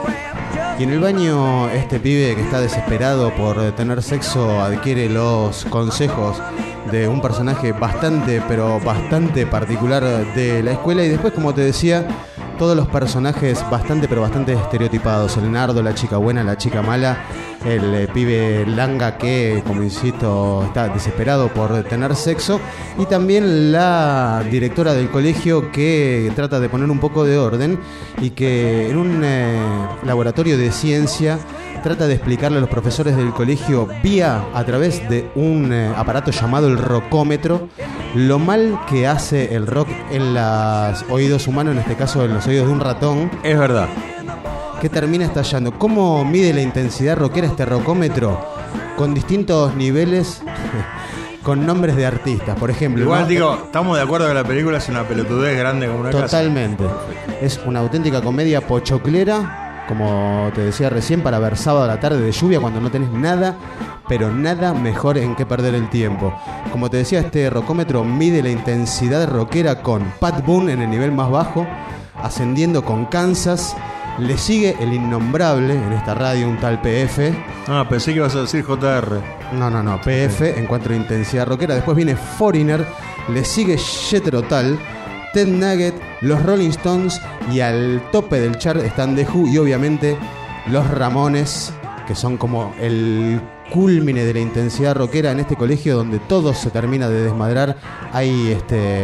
Y en el baño este pibe que está desesperado por tener sexo adquiere los consejos de un personaje bastante particular de la escuela. Y después, como te decía, todos los personajes bastante estereotipados. El nardo, la chica buena, la chica mala, el pibe langa que, como insisto, está desesperado por tener sexo, y también la directora del colegio que trata de poner un poco de orden y que en un laboratorio de ciencia trata de explicarle a los profesores del colegio a través de un aparato llamado el rocómetro lo mal que hace el rock en los oídos humanos, en este caso en los oídos de un ratón. Es verdad. Que termina estallando. ¿Cómo mide la intensidad rockera este rocómetro? Con distintos niveles, con nombres de artistas, por ejemplo. Igual, ¿no? digo, estamos de acuerdo que la película es una pelotudez grande como una casa. Totalmente. Es una auténtica comedia pochoclera, como te decía recién, para ver sábado a la tarde de lluvia cuando no tenés nada, pero nada mejor en que perder el tiempo. Como te decía, este rocómetro mide la intensidad rockera con Pat Boone en el nivel más bajo, ascendiendo con Kansas. Le sigue el innombrable en esta radio, un tal PF. Ah, pensé que ibas a decir JR. No, PF en cuanto a intensidad rockera. Después viene Foreigner, le sigue Jethro Tull, Ted Nugget, los Rolling Stones, y al tope del chart están The Who y obviamente los Ramones, que son como el cúlmine de la intensidad rockera en este colegio donde todo se termina de desmadrar. Hay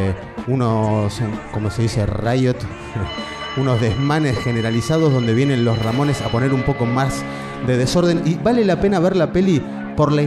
unos, como se dice, riot, unos desmanes generalizados donde vienen los Ramones a poner un poco más de desorden, y vale la pena ver la peli por las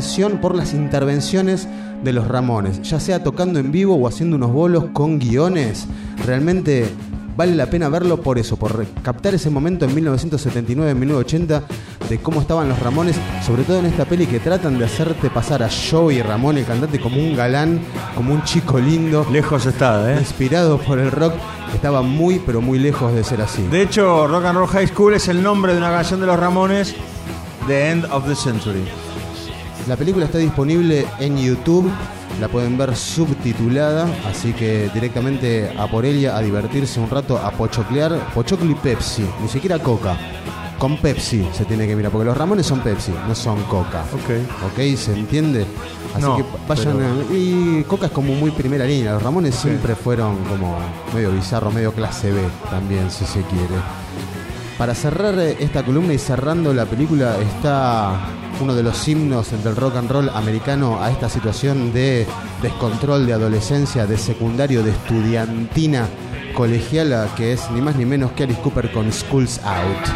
intervenciones de los Ramones, ya sea tocando en vivo o haciendo unos bolos con guiones. Realmente vale la pena verlo por eso, por captar ese momento en 1979, en 1980, de cómo estaban los Ramones, sobre todo en esta peli que tratan de hacerte pasar a Joey Ramone, el cantante, como un galán, como un chico lindo. Lejos está, inspirado por el rock. Estaba muy, pero muy lejos de ser así. De hecho, Rock and Roll High School es el nombre de una canción de los Ramones, The End of the Century. La película está disponible en YouTube, la pueden ver subtitulada, así que directamente a por ella, a divertirse un rato, a pochoclear. Pochoclo y Pepsi, ni siquiera Coca. Con Pepsi se tiene que mirar, porque los Ramones son Pepsi, no son Coca. Ok, ¿se entiende? Así que vayan y Coca es como muy primera línea. Los Ramones siempre fueron como medio bizarro, medio clase B también, si se quiere. Para cerrar esta columna y cerrando la película, está uno de los himnos del rock and roll americano a esta situación de descontrol, de adolescencia, de secundario, de estudiantina colegiala, que es ni más ni menos que Alice Cooper con School's Out.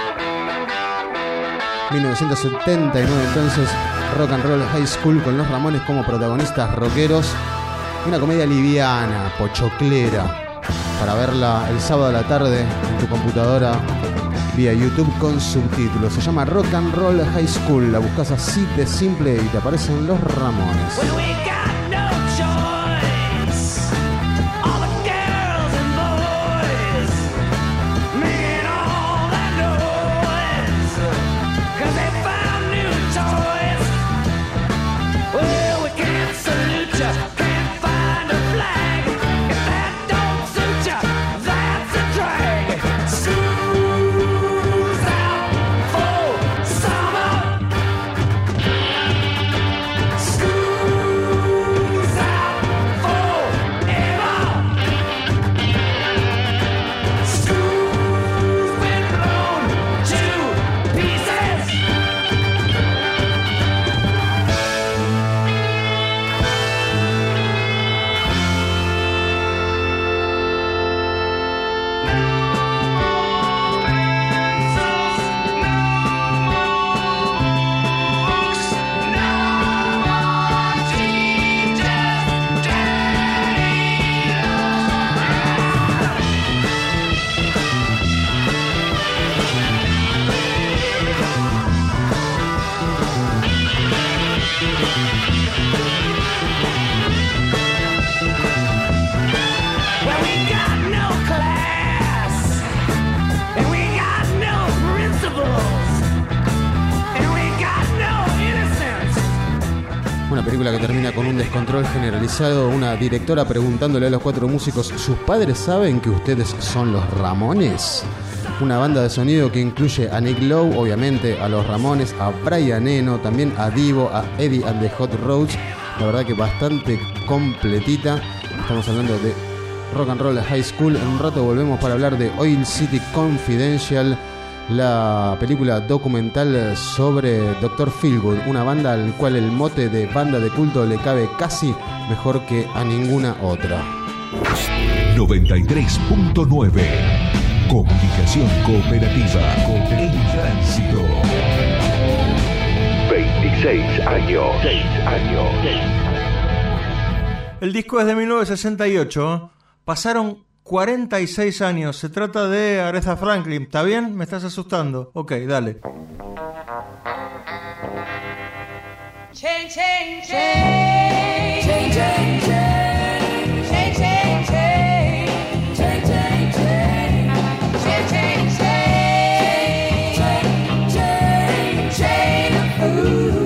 1979 entonces, Rock and Roll High School con los Ramones como protagonistas rockeros. Una comedia liviana, pochoclera, para verla el sábado a la tarde en tu computadora vía YouTube con subtítulos. Se llama Rock and Roll High School. La buscas así de simple y te aparecen los Ramones. Que termina con un descontrol generalizado, una directora preguntándole a los 4 músicos: ¿sus padres saben que ustedes son los Ramones? Una banda de sonido que incluye a Nick Lowe, obviamente, a los Ramones, a Brian Eno, también a Divo, a Eddie and the Hot Rods. La verdad que bastante completita. Estamos hablando de Rock and Roll High School. En un rato volvemos para hablar de Oil City Confidential, la película documental sobre Dr. Feelgood, una banda al cual el mote de banda de culto le cabe casi mejor que a ninguna otra. 93.9 Comunicación cooperativa en tránsito. 26 años. 6 años. El disco es de 1968. Pasaron 46 años. Se trata de Aretha Franklin. ¿Está bien? ¿Me estás asustando? Ok, dale. Chain, chain, chain. Chain, chain, chain. Chain, chain, chain. Chain, chain, chain. Chain, chain, chain. Chain, chain, ooh.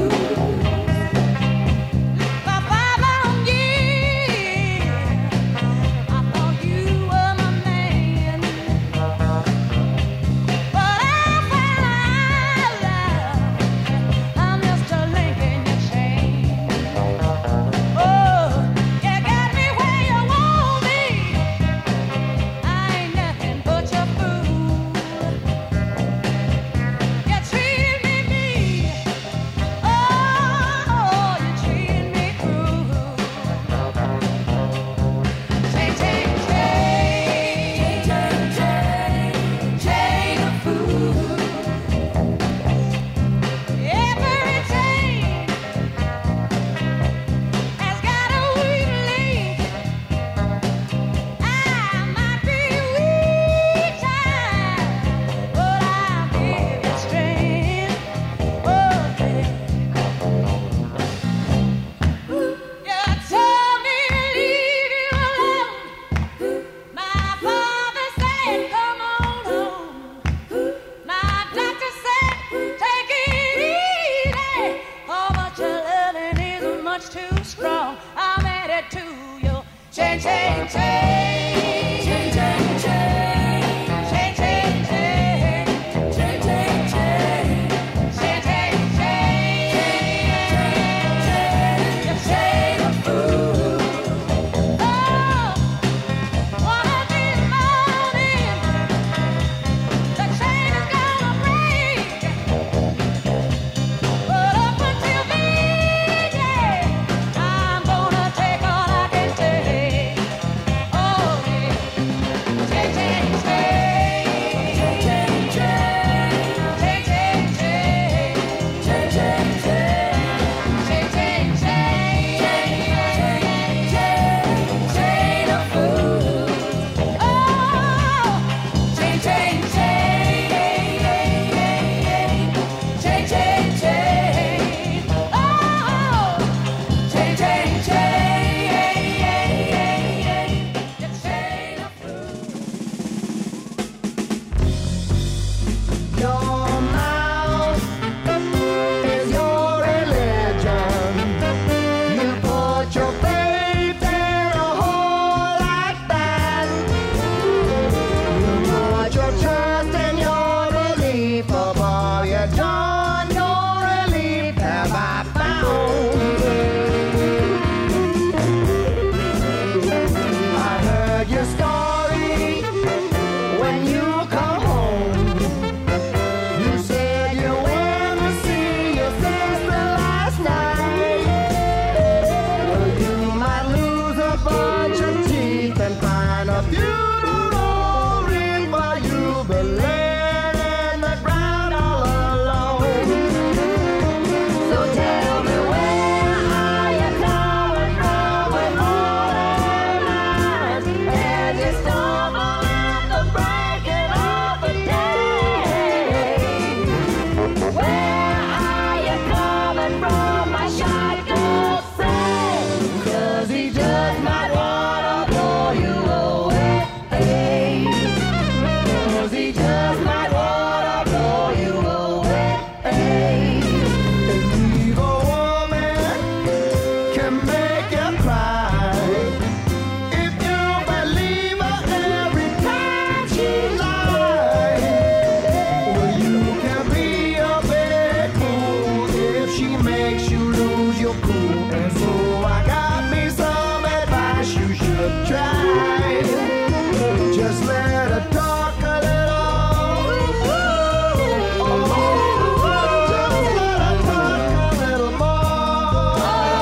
'cause he just might wanna blow you away. An evil woman can make you cry if you believe her every time she lies. Well, you can be a bit cool if she makes you lose your cool. And so I got me some advice you should try. Just let her talk a little. Just let her talk a little more.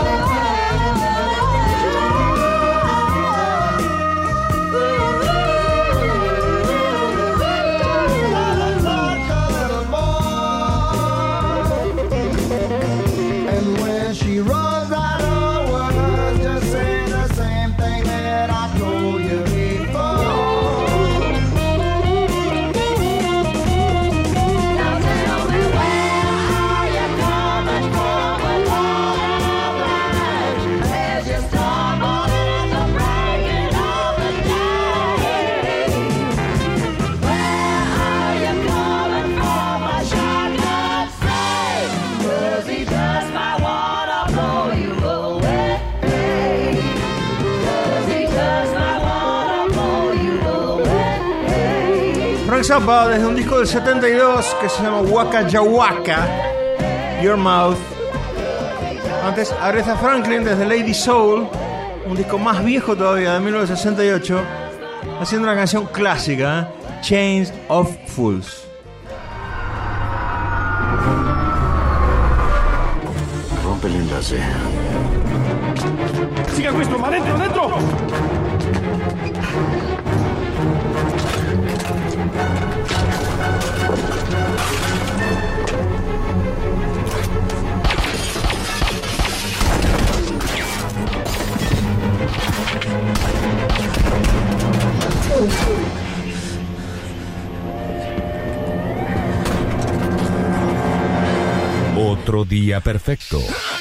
Let her talk a little more. And when she runs out of words, just say the same thing that I told you before. Now tell me, where are you coming from with all of that? As you stumble in the breaking of the day. Where are you coming from? I shall not say, 'cause he just might wanna blow you away. 'Cause he just might wanna blow you away. Frank Zappa desde un disco del 72 que se llama Waka Jawaka, Your Mouth. Antes Aretha Franklin desde Lady Soul, un disco más viejo todavía, de 1968, haciendo una canción clásica, Chains of Fools. Rompe el enlace. Siga questo, ma dentro, dentro! Otro día perfecto.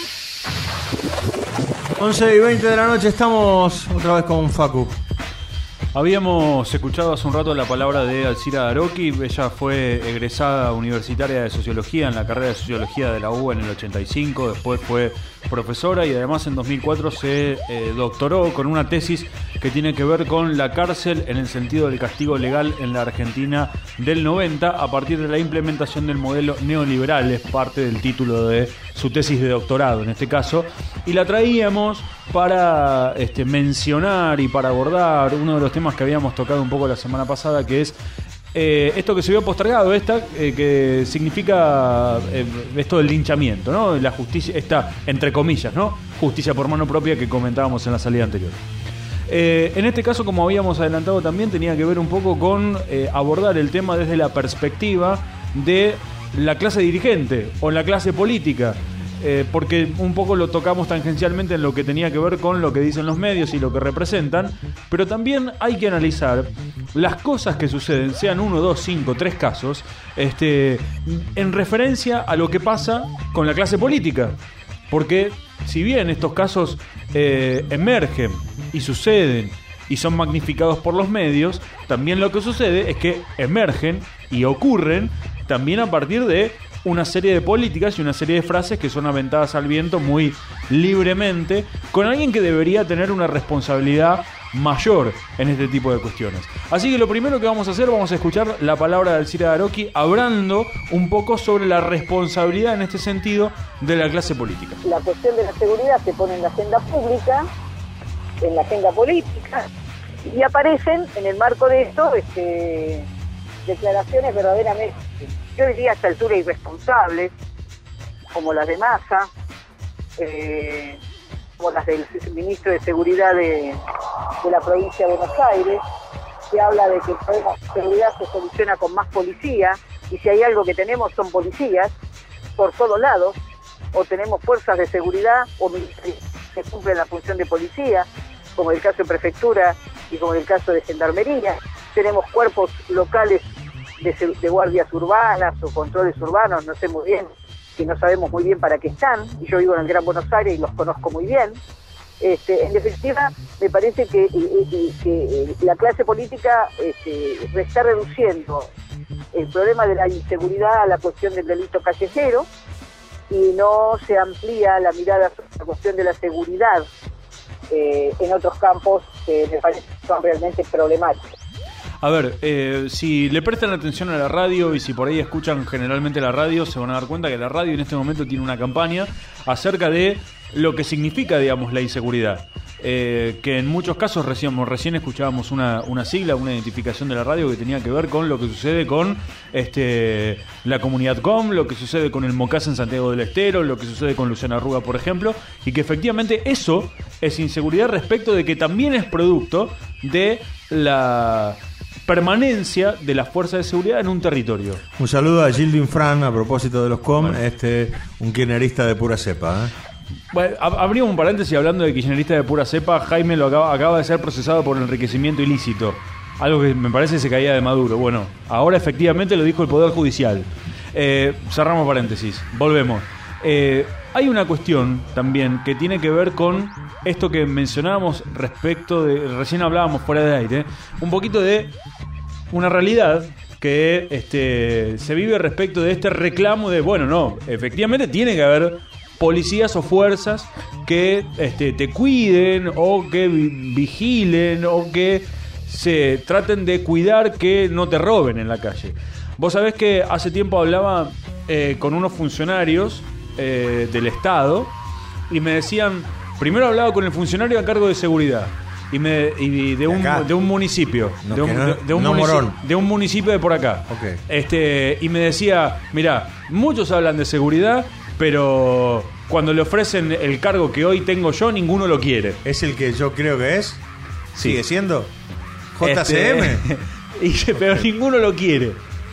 11:20 de la noche, estamos otra vez con Facu. Habíamos escuchado hace un rato la palabra de Alcira Daroqui. Ella fue egresada universitaria de Sociología en la carrera de Sociología de la UBA en el 85. Después fue profesora y además en 2004 se doctoró con una tesis que tiene que ver con la cárcel en el sentido del castigo legal en la Argentina del 90 a partir de la implementación del modelo neoliberal. Es parte del título de su tesis de doctorado en este caso. Y la traíamos para mencionar y para abordar uno de los temas que habíamos tocado un poco la semana pasada, que es esto que se vio postergado, que significa esto del linchamiento, ¿no? La justicia, esta, entre comillas, ¿no? Justicia por mano propia que comentábamos en la salida anterior. En este caso, como habíamos adelantado también, tenía que ver un poco con abordar el tema desde la perspectiva de la clase dirigente o la clase política. Porque un poco lo tocamos tangencialmente en lo que tenía que ver con lo que dicen los medios y lo que representan, pero también hay que analizar las cosas que suceden, sean 1, 2, 5, 3 casos, en referencia a lo que pasa con la clase política. Porque si bien estos casos emergen y suceden y son magnificados por los medios, también lo que sucede es que emergen y ocurren también a partir de una serie de políticas y una serie de frases que son aventadas al viento muy libremente, con alguien que debería tener una responsabilidad mayor en este tipo de cuestiones. Así que lo primero que vamos a hacer, vamos a escuchar la palabra de Alcira Daroqui hablando un poco sobre la responsabilidad en este sentido de la clase política. La cuestión de la seguridad se pone en la agenda pública, en la agenda política, y aparecen en el marco de esto declaraciones verdaderamente, yo diría a esta altura, irresponsables, como las de Massa, como las del ministro de Seguridad de la provincia de Buenos Aires, que habla de que el problema de seguridad se soluciona con más policía, y si hay algo que tenemos son policías por todos lados, o tenemos fuerzas de seguridad o militares que cumplen la función de policía, como el caso de prefectura y como el caso de gendarmería. Tenemos cuerpos locales de guardias urbanas o controles urbanos, no sé muy bien, que no sabemos muy bien para qué están, y yo vivo en el Gran Buenos Aires y los conozco muy bien. En definitiva, me parece que la clase política está reduciendo el problema de la inseguridad a la cuestión del delito callejero y no se amplía la mirada sobre la cuestión de la seguridad en otros campos que me parece que son realmente problemáticos. A ver, si le prestan atención a la radio y si por ahí escuchan generalmente la radio, se van a dar cuenta que la radio en este momento tiene una campaña acerca de lo que significa, digamos, la inseguridad. Que en muchos casos recién escuchábamos una sigla, una identificación de la radio que tenía que ver con lo que sucede con la comunidad COM, lo que sucede con el Mocas en Santiago del Estero, lo que sucede con Luciana Arruga, por ejemplo, y que efectivamente eso es inseguridad respecto de que también es producto de la permanencia de las fuerzas de seguridad en un territorio. Un saludo a Gildo Infran a propósito de los COM, un kirchnerista de pura cepa, Bueno, abrimos un paréntesis hablando de kirchnerista de pura cepa. Jaime acaba de ser procesado por enriquecimiento ilícito, algo que me parece se caía de Maduro. Bueno, ahora efectivamente lo dijo el Poder Judicial. Cerramos paréntesis, volvemos. Hay una cuestión también que tiene que ver con esto que mencionábamos respecto de, recién hablábamos fuera de aire, un poquito de una realidad que se vive respecto de este reclamo de, bueno, no, efectivamente tiene que haber policías o fuerzas que te cuiden o que vigilen o que se traten de cuidar que no te roben en la calle. Vos sabés que hace tiempo hablaba con unos funcionarios del Estado y me decían, primero hablaba con el funcionario a cargo de seguridad y de un municipio, de un municipio de por acá. Okay. Y me decía, mira, muchos hablan de seguridad, pero cuando le ofrecen el cargo que hoy tengo yo, ninguno lo quiere. ¿Es el que yo creo que es? ¿Sigue siendo? ¿JCM? Pero ninguno lo quiere.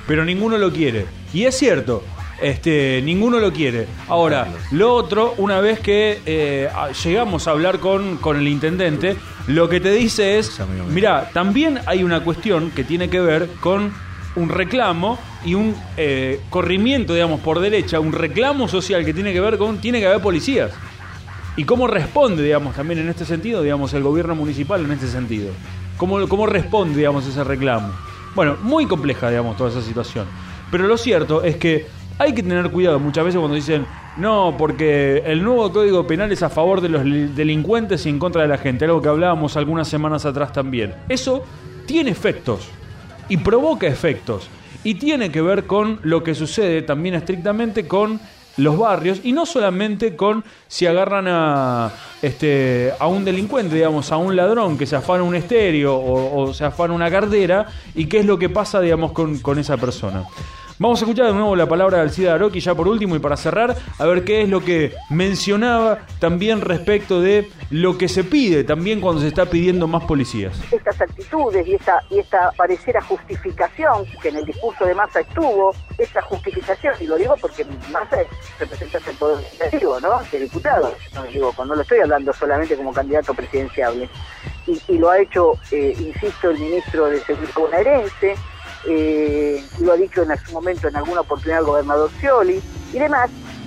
Y es cierto, ninguno lo quiere. Ahora, lo otro, una vez que llegamos a hablar con el intendente, lo que te dice es, mira, también hay una cuestión que tiene que ver con un reclamo y un corrimiento, digamos, por derecha, un reclamo social que tiene que ver con, tiene que haber policías. Y cómo responde, digamos, también en este sentido, digamos, el gobierno municipal en este sentido. ¿Cómo responde, digamos, ese reclamo? Bueno, muy compleja, digamos, toda esa situación. Pero lo cierto es que hay que tener cuidado muchas veces cuando dicen, no, porque el nuevo Código Penal es a favor de los delincuentes y en contra de la gente, algo que hablábamos algunas semanas atrás también. Eso tiene efectos y provoca efectos y tiene que ver con lo que sucede también estrictamente con los barrios y no solamente con si agarran a un delincuente, digamos, a un ladrón que se afana un estéreo o se afana una cartera y qué es lo que pasa, digamos, con esa persona. Vamos a escuchar de nuevo la palabra de Alcida Aroqui ya por último y para cerrar, a ver qué es lo que mencionaba también respecto de lo que se pide también cuando se está pidiendo más policías. Estas actitudes y esta pareciera justificación que en el discurso de Massa estuvo, esta justificación, y lo digo porque Massa es representante del Poder Legislativo, ¿no? De diputado, no lo estoy hablando solamente como candidato presidenciable, y lo ha hecho, insisto, el ministro de Seguridad bonaerense, lo ha dicho en su momento en alguna oportunidad el gobernador Scioli y demás.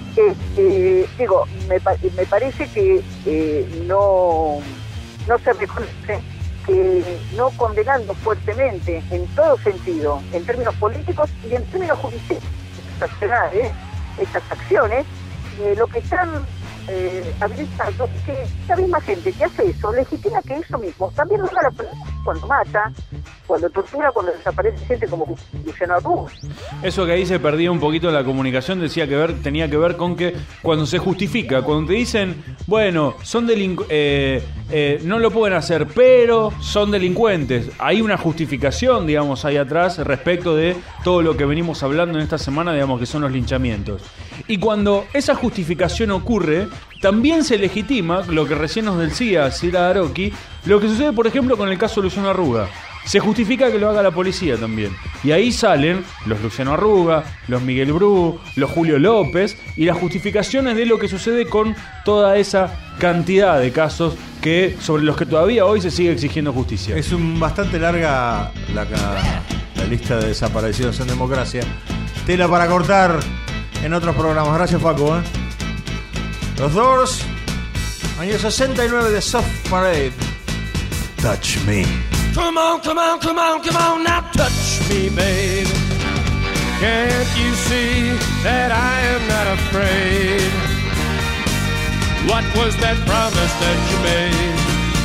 Me parece que no se reconoce que no condenando fuertemente en todo sentido, en términos políticos y en términos judiciales, estas acciones, lo que están habilitando que esta misma gente que hace eso legitima que eso mismo también lo haga la policía cuando mata, cuando tortura, cuando desaparece gente como Luciana Arruga. Eso que ahí se perdía un poquito la comunicación, tenía que ver con que cuando se justifica, cuando te dicen, bueno, son no lo pueden hacer, pero son delincuentes, hay una justificación, digamos, ahí atrás respecto de todo lo que venimos hablando en esta semana, digamos, que son los linchamientos. Y cuando esa justificación ocurre, también se legitima lo que recién nos decía Alcida Aroqui, lo que sucede, por ejemplo, con el caso de Luciano Arruga. Se justifica que lo haga la policía también. Y ahí salen los Luciano Arruga, los Miguel Bru, los Julio López y las justificaciones de lo que sucede con toda esa cantidad de casos sobre los que todavía hoy se sigue exigiendo justicia. Es bastante larga la lista de desaparecidos en democracia. Tela para cortar en otros programas. Gracias, Paco. Los Doors, Año 69 de Soft Parade. Touch Me. Come on, come on, come on, come on, now touch me, babe. Can't you see that I am not afraid? What was that promise that you made?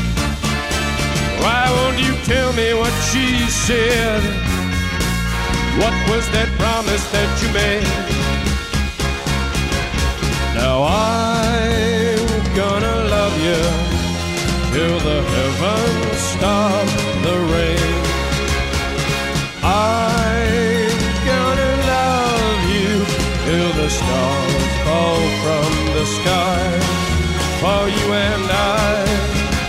Why won't you tell me what she said? What was that promise that you made? Now I'm gonna love you till the heavens stop the rain. I'm gonna love you till the stars fall from the sky for you and I.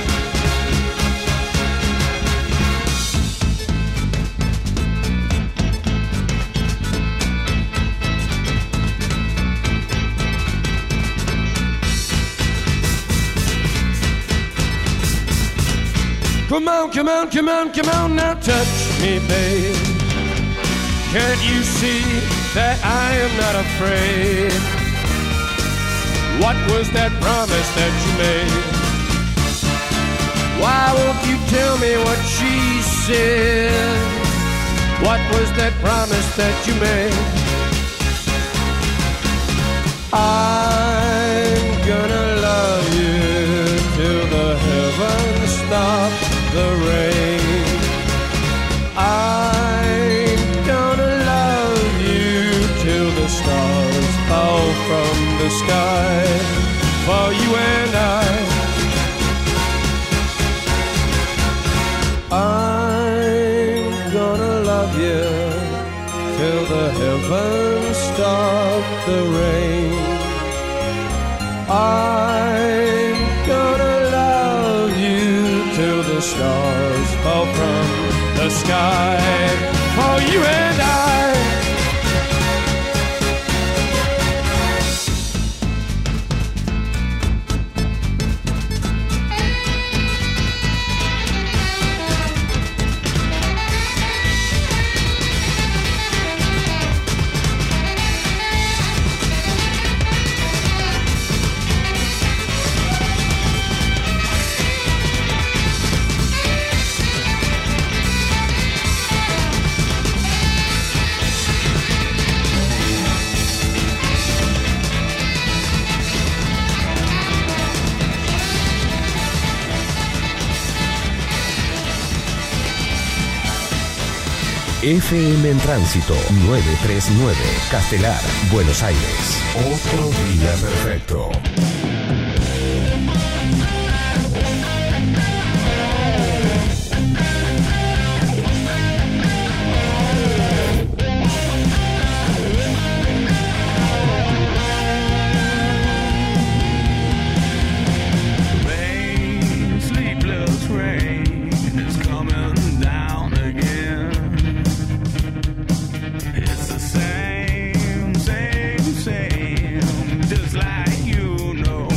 Come on, come on, come on, come on, now touch me, babe. Can't you see that I am not afraid? What was that promise that you made? Why won't you tell me what she said? What was that promise that you made? I'm gonna love you till the heavens stop the rain. I'm gonna love you till the stars fall from the sky for you and I'm gonna love you till the heavens stop the rain. I'm gonna love you till the stars fall from the sky for you and I. FM en Tránsito 939, Castelar, Buenos Aires. Otro día perfecto. Just like you know.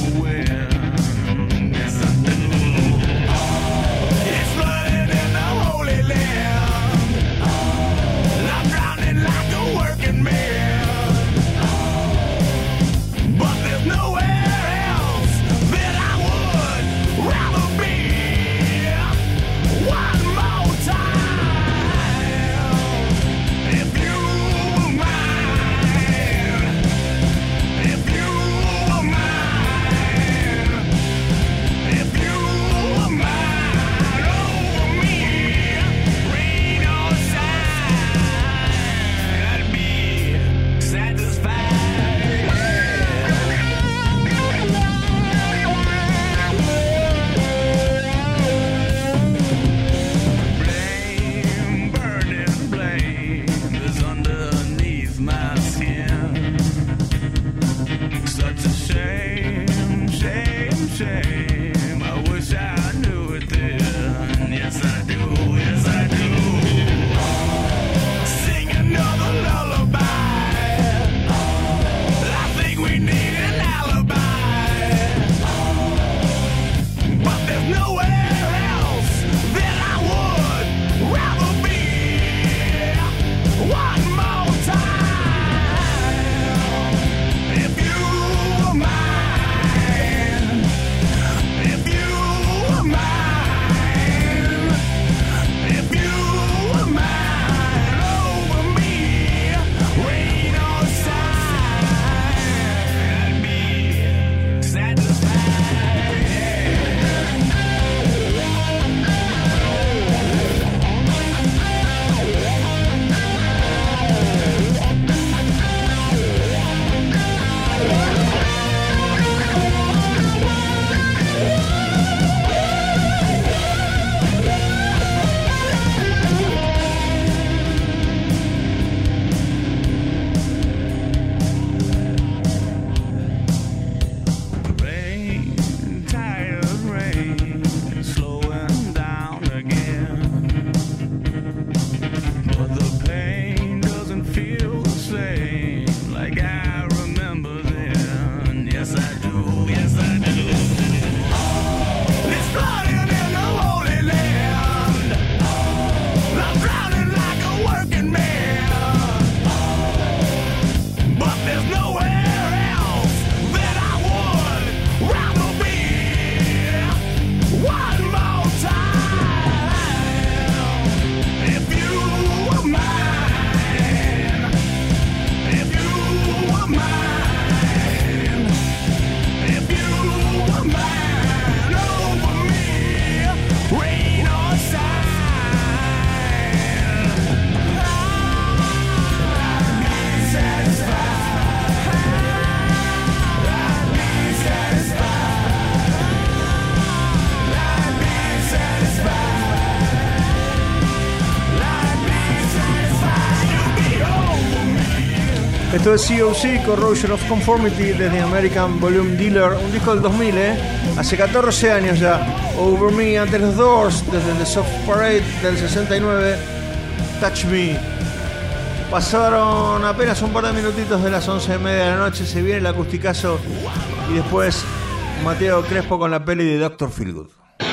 Esto es COC, Corrosion of Conformity, desde American Volume Dealer, un disco del 2000, hace 14 años ya. Over Me, antes los Doors, desde The Soft Parade del 69, Touch Me. Pasaron apenas un par de minutitos de las 11:30 de la noche, se viene el acusticazo y después Mateo Crespo con la peli de Dr. Feelgood.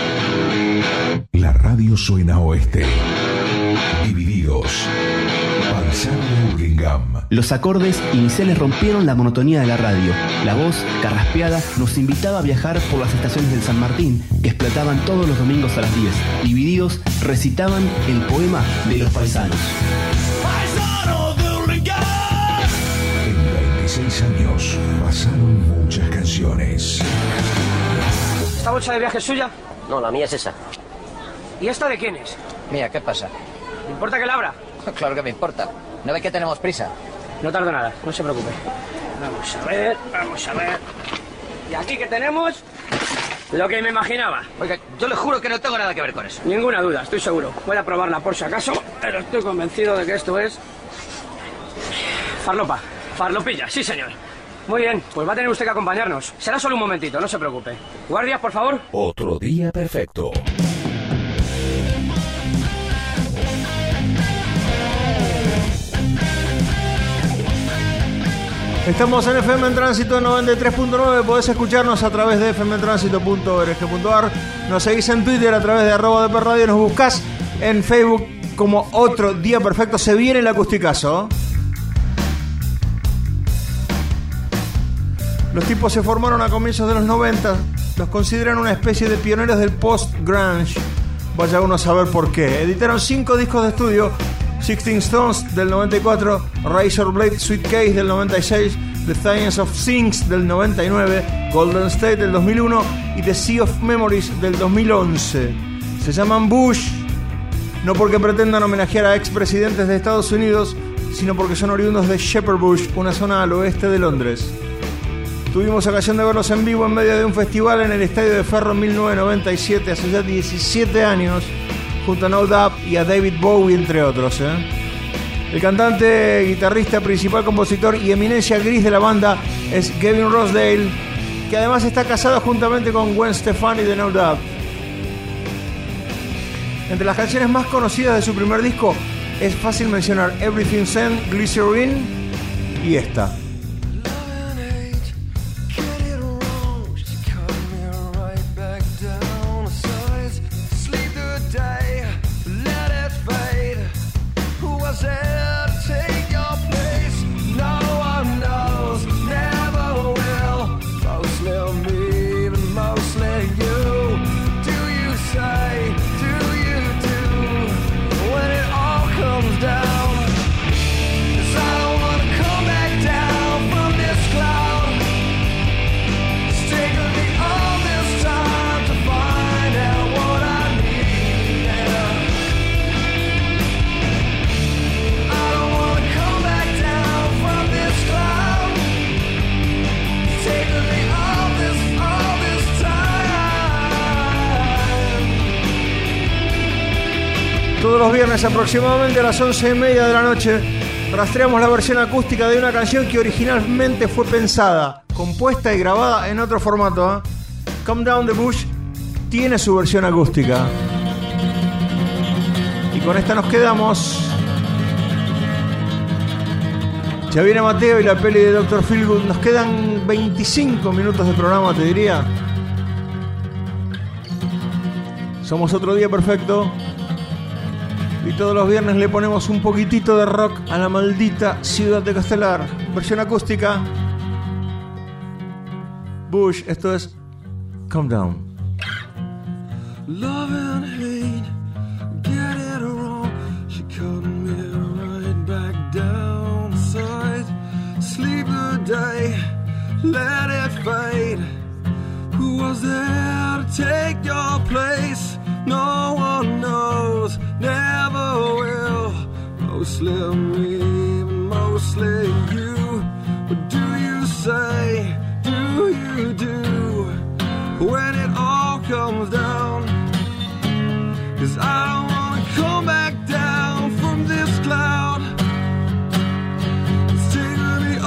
La radio suena oeste. Divididos. Paisano de Hurlingham. Los acordes iniciales rompieron la monotonía de la radio. La voz, carraspeada, nos invitaba a viajar por las estaciones del San Martín, que explotaban todos los domingos a las 10. Divididos recitaban el poema de los paisanos. En 26 años pasaron muchas canciones. ¿Esta bolsa de viaje es suya? No, la mía es esa. ¿Y esta de quién es? Mía, ¿qué pasa? ¿Me importa que la abra? Claro que me importa. ¿No ve que tenemos prisa? No tardo nada, no se preocupe. Vamos a ver, vamos a ver. Y aquí que tenemos lo que me imaginaba. Oiga, yo le juro que no tengo nada que ver con eso. Ninguna duda, estoy seguro. Voy a probarla por si acaso, pero estoy convencido de que esto es... farlopa, farlopilla, sí señor. Muy bien, pues va a tener usted que acompañarnos. Será solo un momentito, no se preocupe. Guardias, por favor. Otro día perfecto. Estamos en FM en Tránsito 93.9. Podés escucharnos a través de fmtransito.org.ar. Nos seguís en Twitter a través de @dpradio. Nos buscás en Facebook como Otro Día Perfecto. Se viene el acusticazo. Los tipos se formaron a comienzos de los 90. Los consideran una especie de pioneros del post-grunge. Vaya uno a saber por qué. Editaron 5 discos de estudio: 16 Stones del 94, Razorblade Suitcase del 96, The Science of Things del 99, Golden State del 2001 y The Sea of Memories del 2011. Se llaman Bush, no porque pretendan homenajear a expresidentes de Estados Unidos, sino porque son oriundos de Shepherd Bush, una zona al oeste de Londres. Tuvimos ocasión de verlos en vivo en medio de un festival en el Estadio de Ferro en 1997, hace ya 17 años, junto a No Doubt y a David Bowie, entre otros. El cantante, guitarrista, principal compositor y eminencia gris de la banda es Gavin Rossdale, que además está casado juntamente con Gwen Stefani de No Doubt. Entre las canciones más conocidas de su primer disco es fácil mencionar Everything's End, Glycerine y esta. Todos los viernes aproximadamente a las 11:30 de la noche rastreamos la versión acústica de una canción que originalmente fue pensada, compuesta y grabada en otro formato. Come Down the Bush tiene su versión acústica. Y con esta nos quedamos. Ya viene Mateo y la peli de Dr. Feelgood. Nos quedan 25 minutos de programa, te diría. Somos Otro Día Perfecto. Y todos los viernes le ponemos un poquitito de rock a la maldita ciudad de Castelar. Versión acústica. Bush, esto es Calm Down. Love and hate, get it wrong. She cut me right back down the side. Sleep the day, let it fade. Who was there to take your place? No one knows, never will. Mostly me, mostly you. What do you say? Do you do? When it all comes down, 'cause I don't wanna come back down from this cloud. It's taking me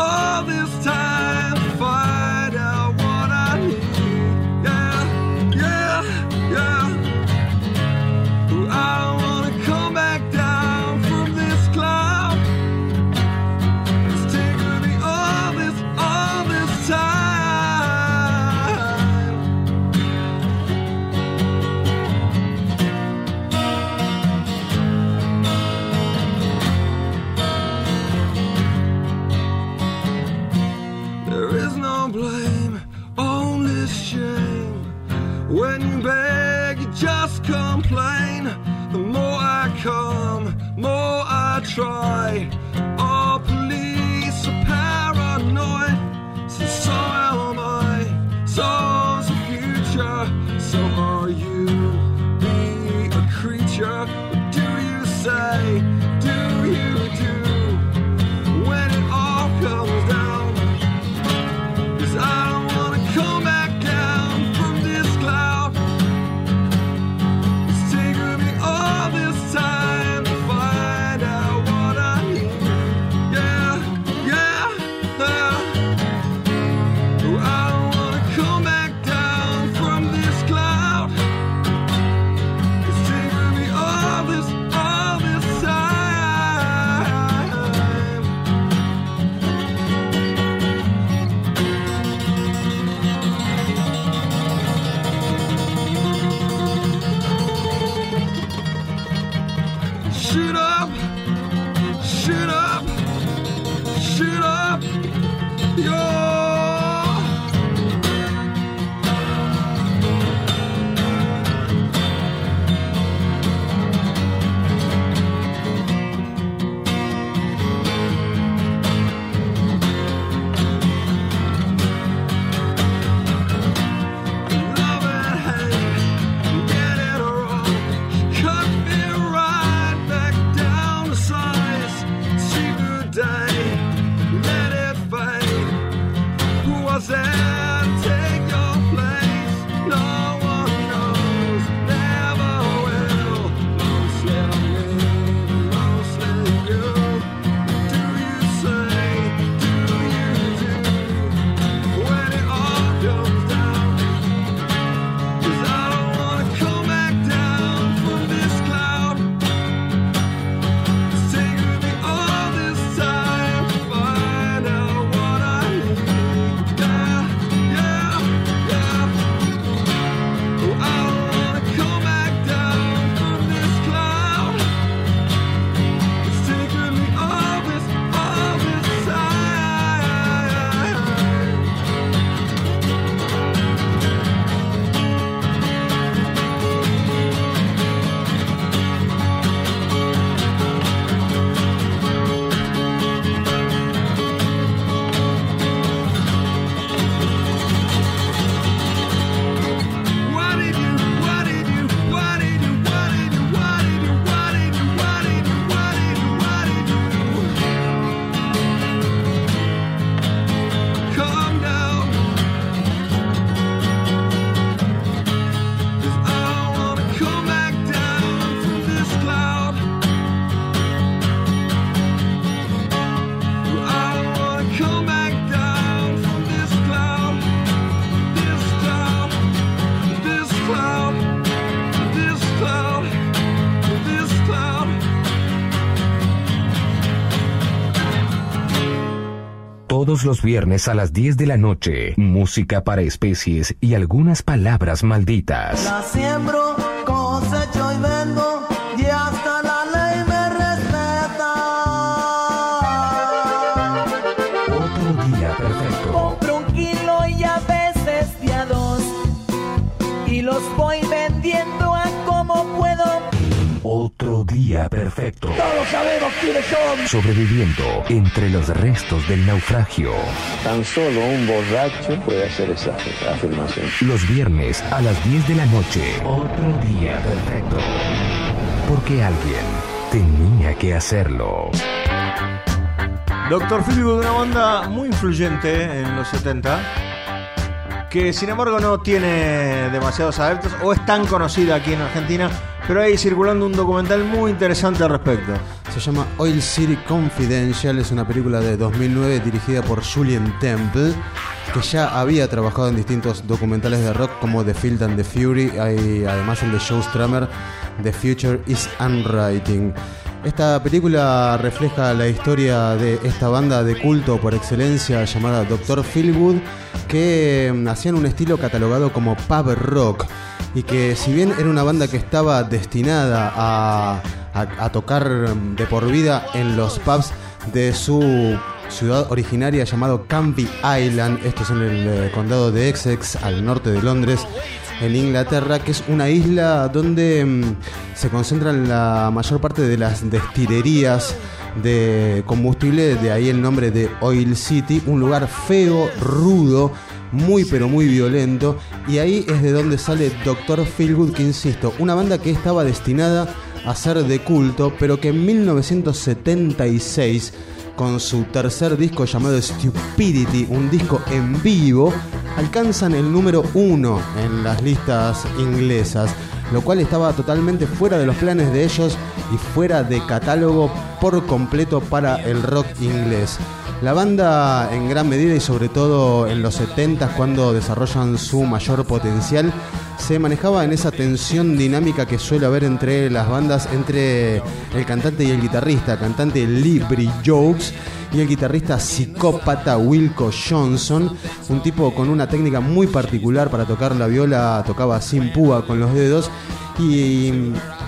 Todos los viernes a las 10 de la noche, música para especies y algunas palabras malditas. La siembro, cosecho y vendo, y hasta la ley me respeta. Otro día perfecto. Compro 1 kilo y a veces de a 2, y los voy vendiendo a como puedo. Otro día perfecto. Todos sabemos quiénes son. Sobreviviendo entre los restos del naufragio. Tan solo un borracho puede hacer esa afirmación. Los viernes a las 10 de la noche. Otro día perfecto. Porque alguien tenía que hacerlo. Dr. Feelgood, una banda muy influyente en los 70, que sin embargo no tiene demasiados adeptos o es tan conocida aquí en Argentina, pero hay circulando un documental muy interesante al respecto. Se llama Oil City Confidential, es una película de 2009 dirigida por Julien Temple, que ya había trabajado en distintos documentales de rock como The Field and the Fury, y además el de Joe Strummer, The Future is Unwriting. Esta película refleja la historia de esta banda de culto por excelencia llamada Dr. Feelgood, que hacían un estilo catalogado como pub rock, y que si bien era una banda que estaba destinada a tocar de por vida en los pubs de su ciudad originaria llamado Canvey Island, esto es en el condado de Essex, al norte de Londres, en Inglaterra, que es una isla donde se concentran la mayor parte de las destilerías de combustible, de ahí el nombre de Oil City, un lugar feo, rudo, muy pero muy violento, y ahí es de donde sale Dr. Feelgood, que insisto, una banda que estaba destinada a ser de culto, pero que en 1976, con su tercer disco llamado Stupidity, un disco en vivo, alcanzan el número 1 en las listas inglesas, lo cual estaba totalmente fuera de los planes de ellos y fuera de catálogo por completo para el rock inglés. La banda, en gran medida y sobre todo en los 70s, cuando desarrollan su mayor potencial, se manejaba en esa tensión dinámica que suele haber entre las bandas, entre el cantante y el guitarrista, cantante Lee Jokes y el guitarrista psicópata Wilco Johnson, un tipo con una técnica muy particular para tocar la viola, tocaba sin púa con los dedos, y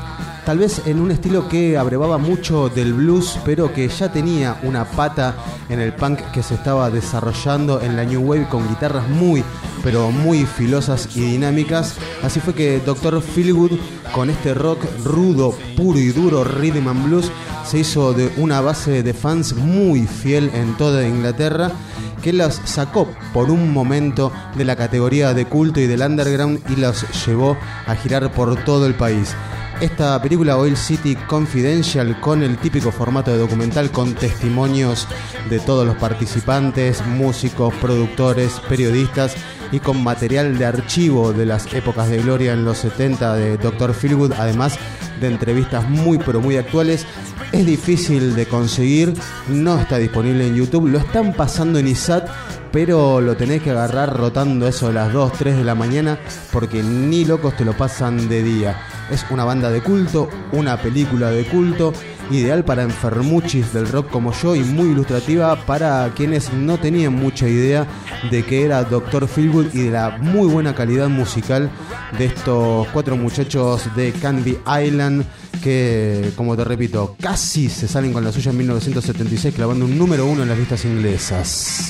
tal vez en un estilo que abrevaba mucho del blues, pero que ya tenía una pata en el punk que se estaba desarrollando en la New Wave con guitarras muy, pero muy filosas y dinámicas. Así fue que Dr. Feelgood, con este rock rudo, puro y duro, rhythm and blues, se hizo de una base de fans muy fiel en toda Inglaterra, que las sacó por un momento de la categoría de culto y del underground y los llevó a girar por todo el país. Esta película, Oil City Confidential, con el típico formato de documental, con testimonios de todos los participantes, músicos, productores, periodistas, y con material de archivo de las épocas de gloria en los 70 de Dr. Feelgood, además de entrevistas muy pero muy actuales. Es difícil de conseguir, no está disponible en YouTube, lo están pasando en ISAT, pero lo tenés que agarrar rotando eso a las 2, 3 de la mañana, porque ni locos te lo pasan de día. Es una banda de culto, una película de culto, ideal para enfermuchis del rock como yo y muy ilustrativa para quienes no tenían mucha idea de qué era Dr. Feelgood y de la muy buena calidad musical de estos 4 muchachos de Canby Island, que, como te repito, casi se salen con la suya en 1976, clavando un número 1 en las listas inglesas.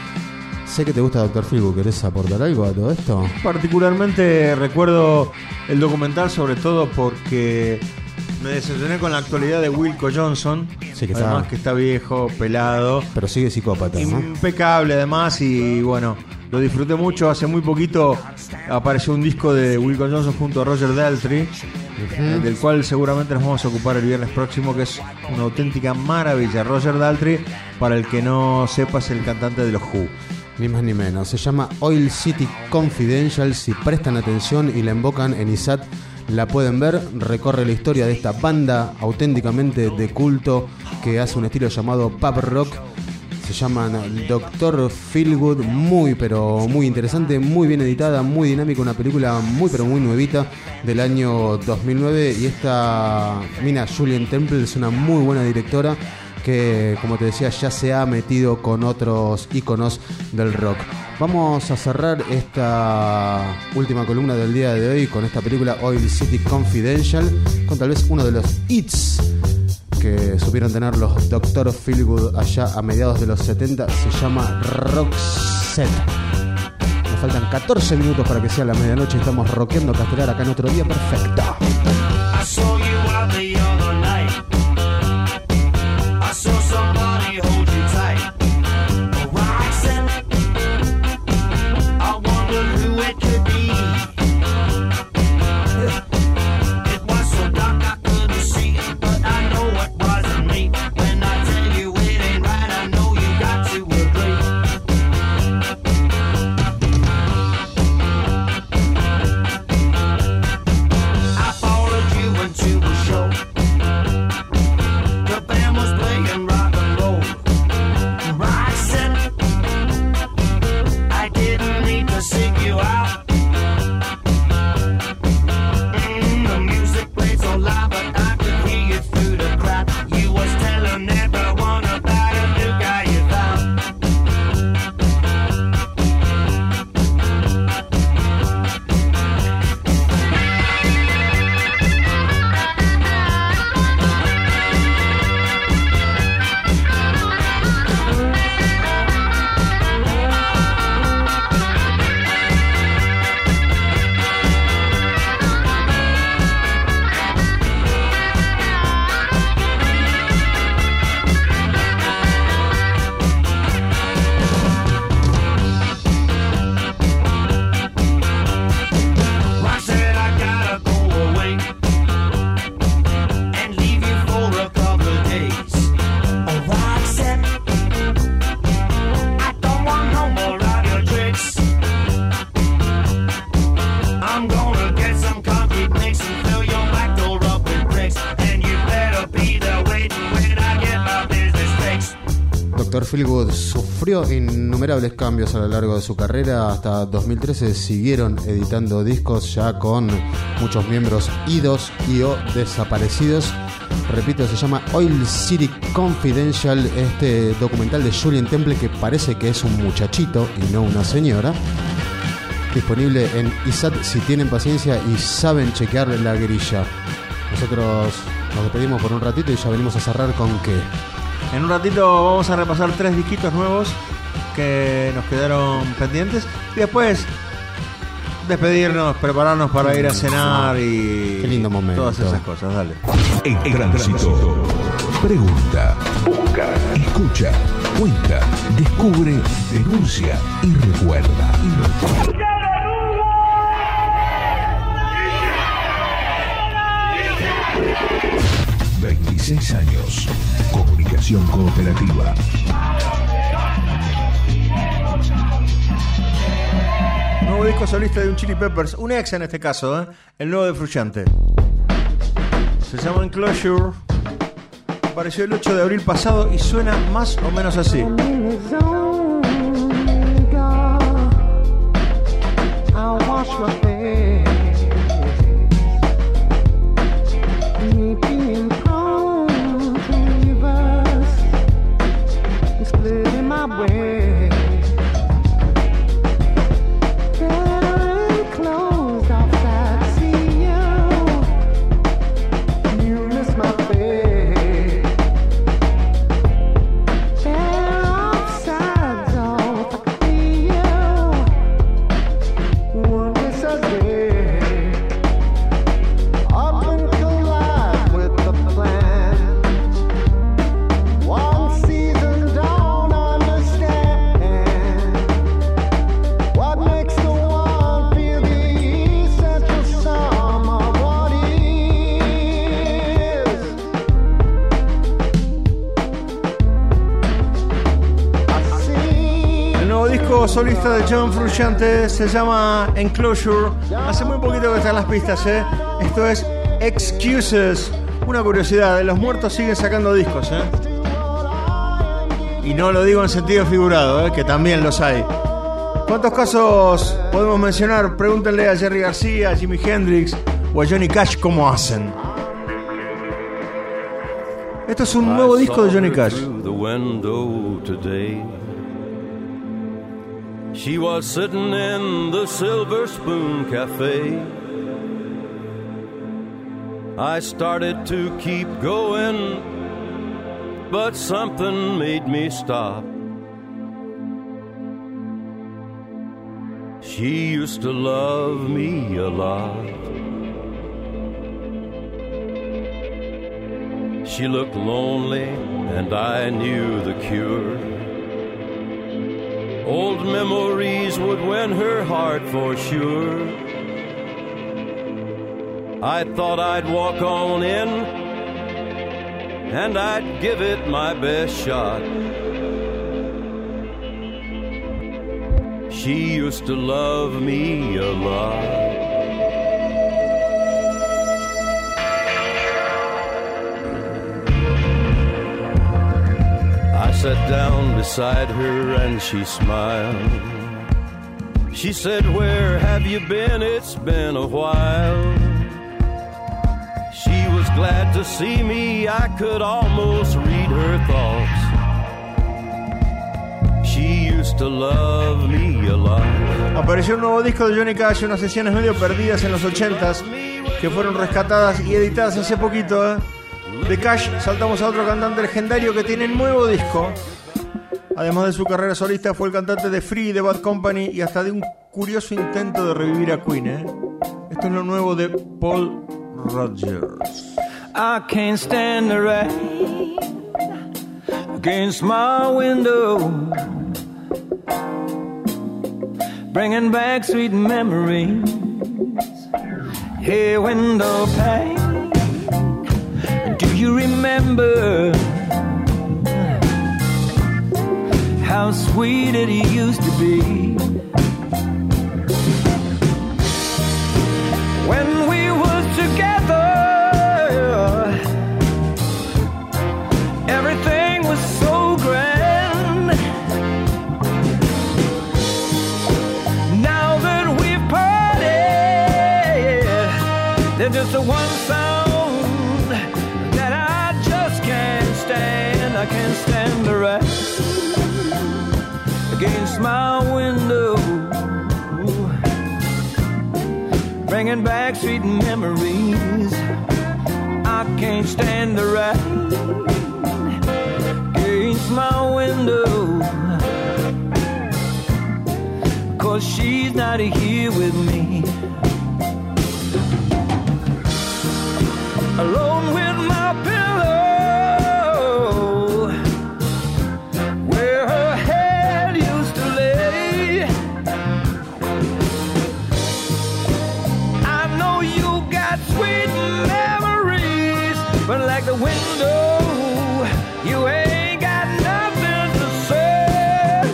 Sé que te gusta Dr. Feelgood, ¿querés aportar algo a todo esto? Particularmente recuerdo el documental, sobre todo porque me desayuné con la actualidad de Wilco Johnson. Sí, que además que está viejo, pelado, pero sigue psicópata, ¿no? Impecable además, y bueno, lo disfruté mucho. Hace muy poquito apareció un disco de Wilco Johnson junto a Roger Daltrey, del cual seguramente nos vamos a ocupar el viernes próximo, que es una auténtica maravilla. Roger Daltrey, para el que no sepa, es el cantante de los Who. Ni más ni menos. Se llama Oil City Confidential. Si prestan atención y la invocan en ISAT, la pueden ver. Recorre la historia de esta banda auténticamente de culto que hace un estilo llamado pub rock. Se llaman Dr. Feelgood. Muy pero muy interesante, muy bien editada, muy dinámica. Una película muy pero muy nuevita del año 2009. Y esta mina Julien Temple es una muy buena directora que, como te decía, ya se ha metido con otros íconos del rock. Vamos a cerrar esta última columna del día de hoy con esta película Oil City Confidential, con tal vez uno de los hits que supieron tener los Dr. Feelgood allá a mediados de los 70. Se llama Roxette. Nos faltan 14 minutos para que sea la medianoche. Estamos rockeando Castelar acá en Otro Día Perfecto. Somebody hold you tight. Roxanne, I wonder who it could be. It was so dark I couldn't see, but I know it wasn't me. When I tell you it ain't right, I know you got to agree. I followed you into a show. The band was playing rock and roll. Roxanne, I didn't need to seek you out. The music played so loud, but I could hear you through the crowd. You was telling everyone about a new guy you found. Roxanne, I gotta go away and leave you for a couple of days. Oh, Roxanne, I don't want no more of your tricks. I'm gonna get some concrete mix and fill your back door up with bricks. And you better be there waiting when I get my business fixed. Dr. Feelgood sufrió innumerables cambios a lo largo de su carrera. Hasta 2013 siguieron editando discos ya con muchos miembros idos y o desaparecidos. Repito, se llama Oil City Confidential, este documental de Julien Temple que parece que es un muchachito y no una señora. Disponible en ISAT si tienen paciencia y saben chequear la grilla. Nosotros nos despedimos por un ratito y ya venimos a cerrar con qué. En un ratito vamos a repasar 3 disquitos nuevos que nos quedaron pendientes y después despedirnos, prepararnos para ir a cenar y qué lindo momento. Todas esas cosas, dale. En tránsito. Pregunta, busca, escucha, cuenta, descubre, denuncia y recuerda. 26 años. Comunicación cooperativa. Nuevo disco solista de un Chili Peppers, un ex en este caso, el nuevo de Frusciante. Se llama Enclosure. Apareció el 8 de abril pasado y suena más o menos así. Solista de John Frusciante se llama Enclosure. Hace muy poquito que están las pistas, Esto es Excuses. Una curiosidad, los muertos siguen sacando discos, Y no lo digo en sentido figurado, que también los hay. ¿Cuántos casos podemos mencionar? Pregúntenle a Jerry García, a Jimi Hendrix o a Johnny Cash cómo hacen. Esto es un nuevo disco de Johnny Cash. She was sitting in the Silver Spoon Cafe. I started to keep going, but something made me stop. She used to love me a lot. She looked lonely, and I knew the cure. Old memories would win her heart for sure. I thought I'd walk on in, and I'd give it my best shot. She used to love me a lot. I sat down beside her and she smiled. She said, "Where have you been? It's been a while." She was glad to see me. I could almost read her thoughts. She used to love me a lot. Apareció un nuevo disco de Johnny Cash, unas sesiones medio perdidas en los 80s que fueron rescatadas y editadas hace poquito, De Cash saltamos a otro cantante legendario que tiene nuevo disco. Además de su carrera solista, fue el cantante de Free, de Bad Company y hasta de un curioso intento de revivir a Queen, Esto es lo nuevo de Paul Rodgers. I can't stand the rain against my window, bringing back sweet memories. Hey, window pane, do you remember how sweet it used to be when we were together? Everything was so grand. Now that we've parted, there's just a one sound that I just can't stand. I can't stand the rain against my window, bringing back sweet memories. I can't stand the rain against my window, 'cause she's not here with me. Alone with my pillow, where her head used to lay. I know you got sweet memories, but like the window, you ain't got nothing to say.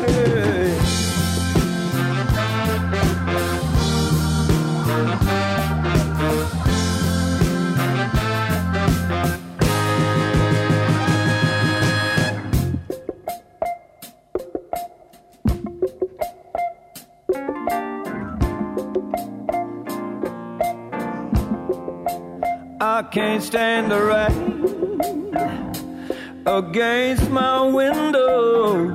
I can't stand the rain against my window,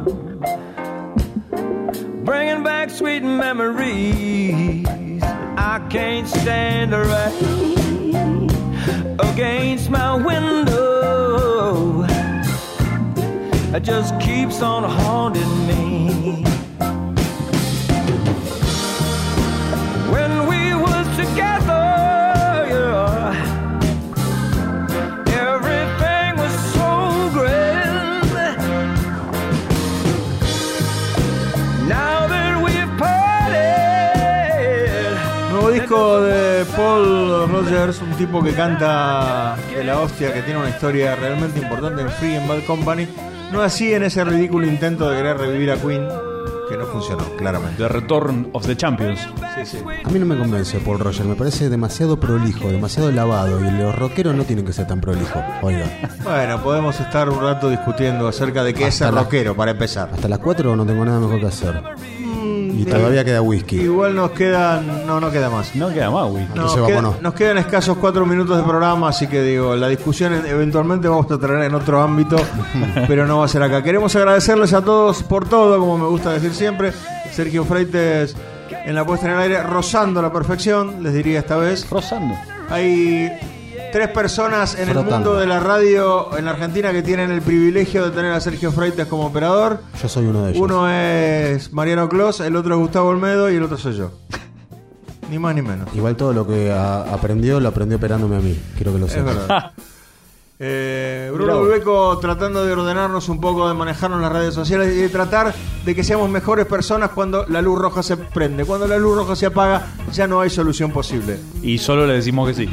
bringing back sweet memories. I can't stand the rain against my window. It just keeps on haunting me. When we was together, disco de Paul Rogers, un tipo que canta de la hostia, que tiene una historia realmente importante en Free and Bad Company. No así en ese ridículo intento de querer revivir a Queen, que no funcionó, claramente. The Return of the Champions. Sí, sí. A mí no me convence Paul Rogers, me parece demasiado prolijo, demasiado lavado, y los rockeros no tienen que ser tan prolijos. Oiga. Bueno, podemos estar un rato discutiendo acerca de qué es el rockero, para empezar. Hasta las 4 no tengo nada mejor que hacer. Y todavía queda whisky. Igual nos quedan... No queda más. No queda más whisky. Nos quedan escasos 4 minutos de programa, así que digo, la discusión eventualmente vamos a traer en otro ámbito, pero no va a ser acá. Queremos agradecerles a todos por todo, como me gusta decir siempre. Sergio Freites en la puesta en el aire, rozando la perfección, les diría esta vez. Rozando. Hay 3 personas en el mundo de la radio en la Argentina que tienen el privilegio de tener a Sergio Freites como operador. Yo soy uno de ellos. Uno es Mariano Clos, el otro es Gustavo Olmedo y el otro soy yo. Ni más ni menos. Igual todo lo que aprendió, lo aprendió operándome a mí. Quiero que lo sepas. Es verdad. Bruno Bulbeco tratando de ordenarnos un poco, de manejarnos las redes sociales y de tratar de que seamos mejores personas cuando la luz roja se prende. Cuando la luz roja se apaga, ya no hay solución posible. Y solo le decimos que sí.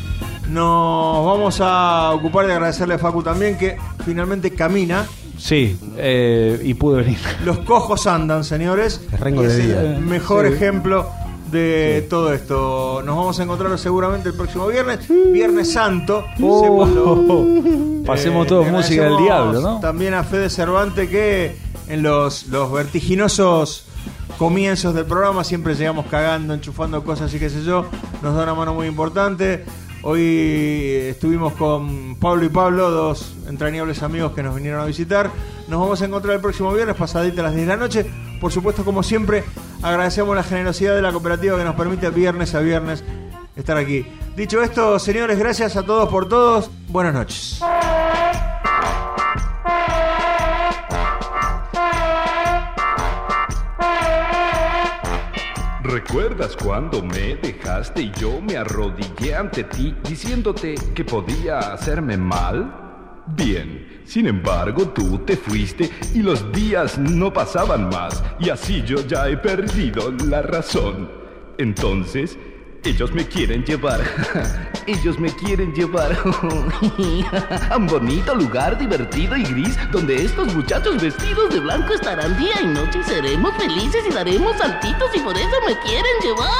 Nos vamos a ocupar de agradecerle a Facu también, que finalmente camina. Sí, y pudo venir. Los cojos andan, señores. Es rengo de día. El mejor ejemplo de todo esto. Nos vamos a encontrar seguramente el próximo viernes. Viernes Santo. Pasemos todos música del diablo, ¿no? También a Fede Cervantes, que en los vertiginosos comienzos del programa siempre llegamos cagando, enchufando cosas y qué sé yo. Nos da una mano muy importante. Hoy estuvimos con Pablo y Pablo, 2 entrañables amigos que nos vinieron a visitar. Nos vamos a encontrar el próximo viernes, pasadita a las 10 de la noche. Por supuesto, como siempre, agradecemos la generosidad de la cooperativa que nos permite viernes a viernes estar aquí. Dicho esto, señores, gracias a todos por todos. Buenas noches. ¿Recuerdas cuando me dejaste y yo me arrodillé ante ti diciéndote que podía hacerme mal? Bien, sin embargo tú te fuiste y los días no pasaban más y así yo ya he perdido la razón. Entonces, ellos me quieren llevar, ellos me quieren llevar a un bonito lugar divertido y gris donde estos muchachos vestidos de blanco estarán día y noche y seremos felices y daremos saltitos y por eso me quieren llevar.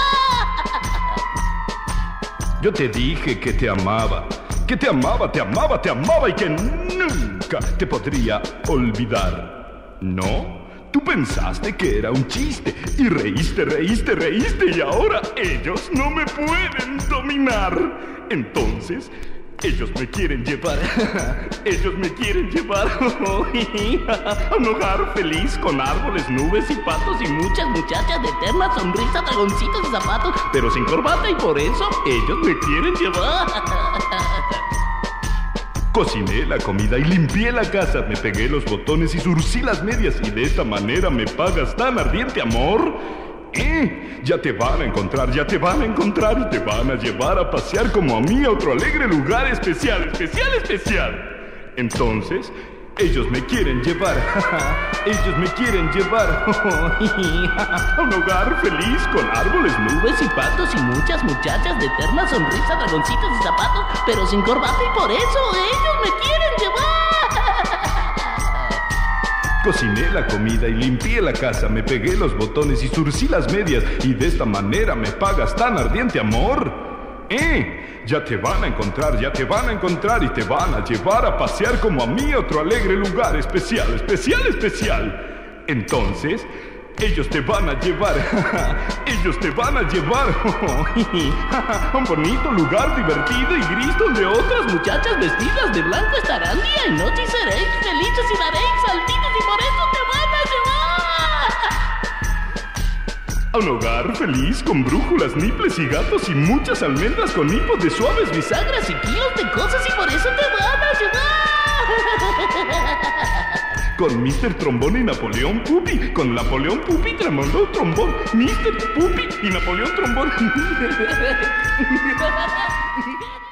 Yo te dije que te amaba, que te amaba, te amaba, te amaba y que nunca te podría olvidar. ¿No? Tú pensaste que era un chiste y reíste, reíste, reíste y ahora ellos no me pueden dominar. Entonces, ellos me quieren llevar, ellos me quieren llevar a un hogar feliz con árboles, nubes y patos y muchas muchachas de eterna sonrisa, dragoncitos y zapatos, pero sin corbata y por eso ellos me quieren llevar. Cociné la comida y limpié la casa. Me pegué los botones y zurcí las medias. Y de esta manera me pagas tan ardiente amor. Ya te van a encontrar, ya te van a encontrar. Y te van a llevar a pasear como a mí a otro alegre lugar especial, especial, especial. Entonces, ellos me quieren llevar. Ellos me quieren llevar a un hogar feliz con árboles, Nubes y patos y muchas muchachas de eterna sonrisa, dragoncitos y zapatos, pero sin corbata, y por eso ellos me quieren llevar. Cociné la comida y limpié la casa. Me pegué los botones y zurcí las medias. Y de esta manera me pagas tan ardiente amor. Ya te van a encontrar, ya te van a encontrar. Y te van a llevar a pasear como a mí a otro alegre lugar especial, especial, especial. Entonces, ellos te van a llevar. Ellos te van a llevar a un bonito lugar divertido y gris donde otras muchachas vestidas de blanco estarán día y noche y seréis felices y daréis saltitos y por eso te van a llevar a un hogar feliz con brújulas, niples y gatos y muchas almendras con hipos de suaves bisagras y kilos de cosas y por eso te van a llevar con Mr. Trombón y Napoleón Pupi. Con Napoleón Pupi, Trombón, Trombón, Mr. Pupi y Napoleón Trombón.